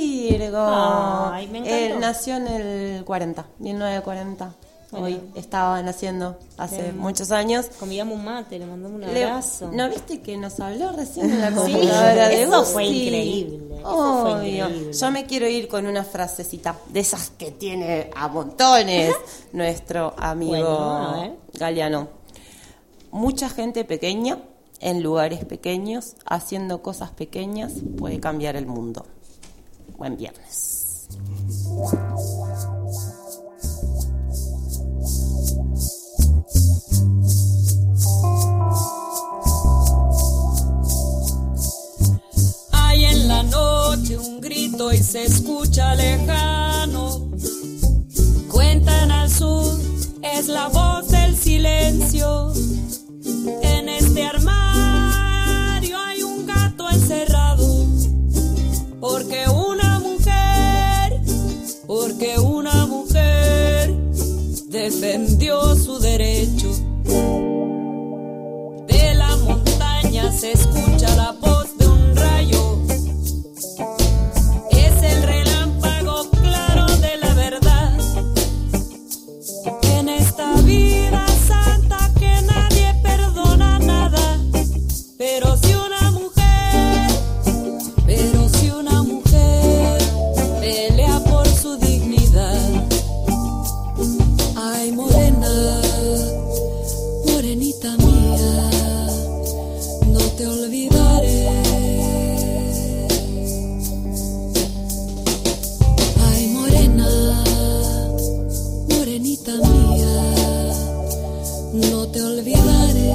Ay, me encantó. Él nació en el 1940. Hoy estaba naciendo hace muchos años. Convidamos un mate, le mandamos un abrazo. ¿No viste que nos habló recién en la computadora de eso Gusti? Fue increíble. Eso fue increíble. Yo me quiero ir con una frasecita de esas que tiene a montones nuestro amigo Galeano. Mucha gente pequeña, en lugares pequeños, haciendo cosas pequeñas, puede cambiar el mundo. Buen viernes. Hay en la noche un grito grito y se escucha lejano. Cuentan al sur, es la voz del silencio. En este armario hay un gato encerrado. Porque una mujer defendió su derecho. De la montaña se escucha la voz de un rayo. Es el relámpago claro de la verdad. En esta vida santa que nadie perdona nada. Pero si una mujer pelea por su dignidad. Ay, morena, morenita mía, no te olvidaré. Ay, morena, morenita mía, no te olvidaré.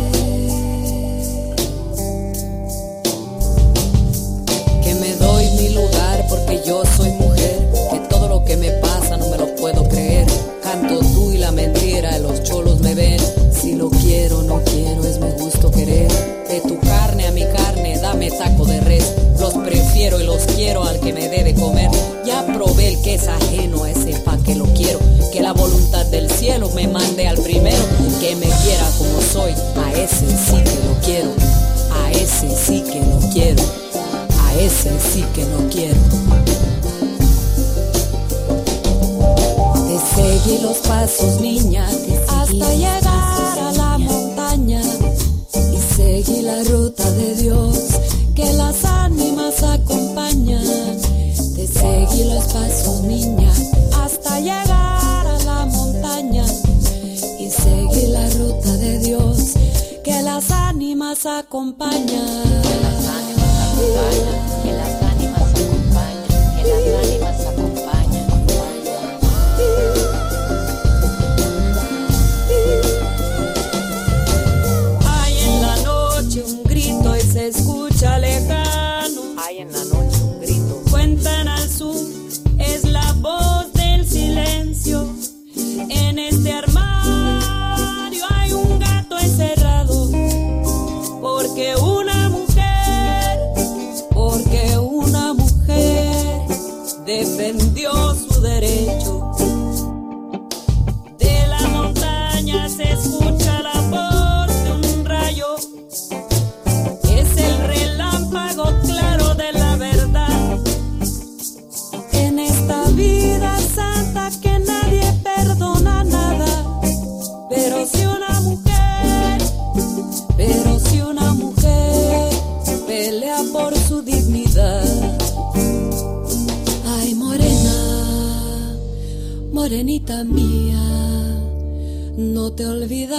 Que me doy mi lugar porque yo soy mujer, que todo lo que me pasa no me lo puedo creer. Canto tú y la mentira, los cholos me ven. Si lo quiero, no quiero, es mi gusto querer. De tu carne a mi carne, dame taco de res. Los prefiero y los quiero al que me debe comer. Ya probé el que es ajeno, a ese pa' que lo quiero. Que la voluntad del cielo me mande al primero. Que me quiera como soy, a ese sí que lo quiero. A ese sí que lo quiero. A ese sí que lo quiero. Te seguí los pasos, niña, hasta llegar a la montaña. Y seguí la ruta de Dios, que las ánimas acompañan. Te seguí los pasos, niña, hasta llegar a la montaña. Y seguí la ruta de Dios, que las ánimas acompañan. Que las ánimas acompañan, que las ánimas acompañan, que las ánimas acompañan. Hay en la noche un grito y se escucha lejano. Hay en la noche un grito. Cuentan al sur, es la voz del silencio. En este armario hay un gato encerrado. Porque una mujer defendió su derecho. De la montaña se escucha la voz de un rayo. Es el relámpago claro de la verdad. En esta vida santa que nadie perdona nada. Pero si una mujer pelea por su dignidad. Ay, morena, morenita mía, no te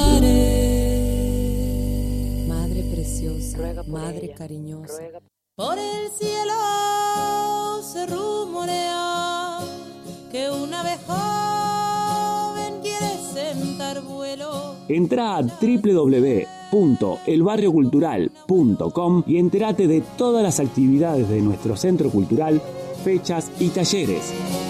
olvidaré. Madre preciosa, madre cariñosa. Por el cielo se rumorea que una vez joven quiere sentar vuelo. Entrá a www.elbarriocultural.com y entérate de todas las actividades de nuestro centro cultural, fechas y talleres.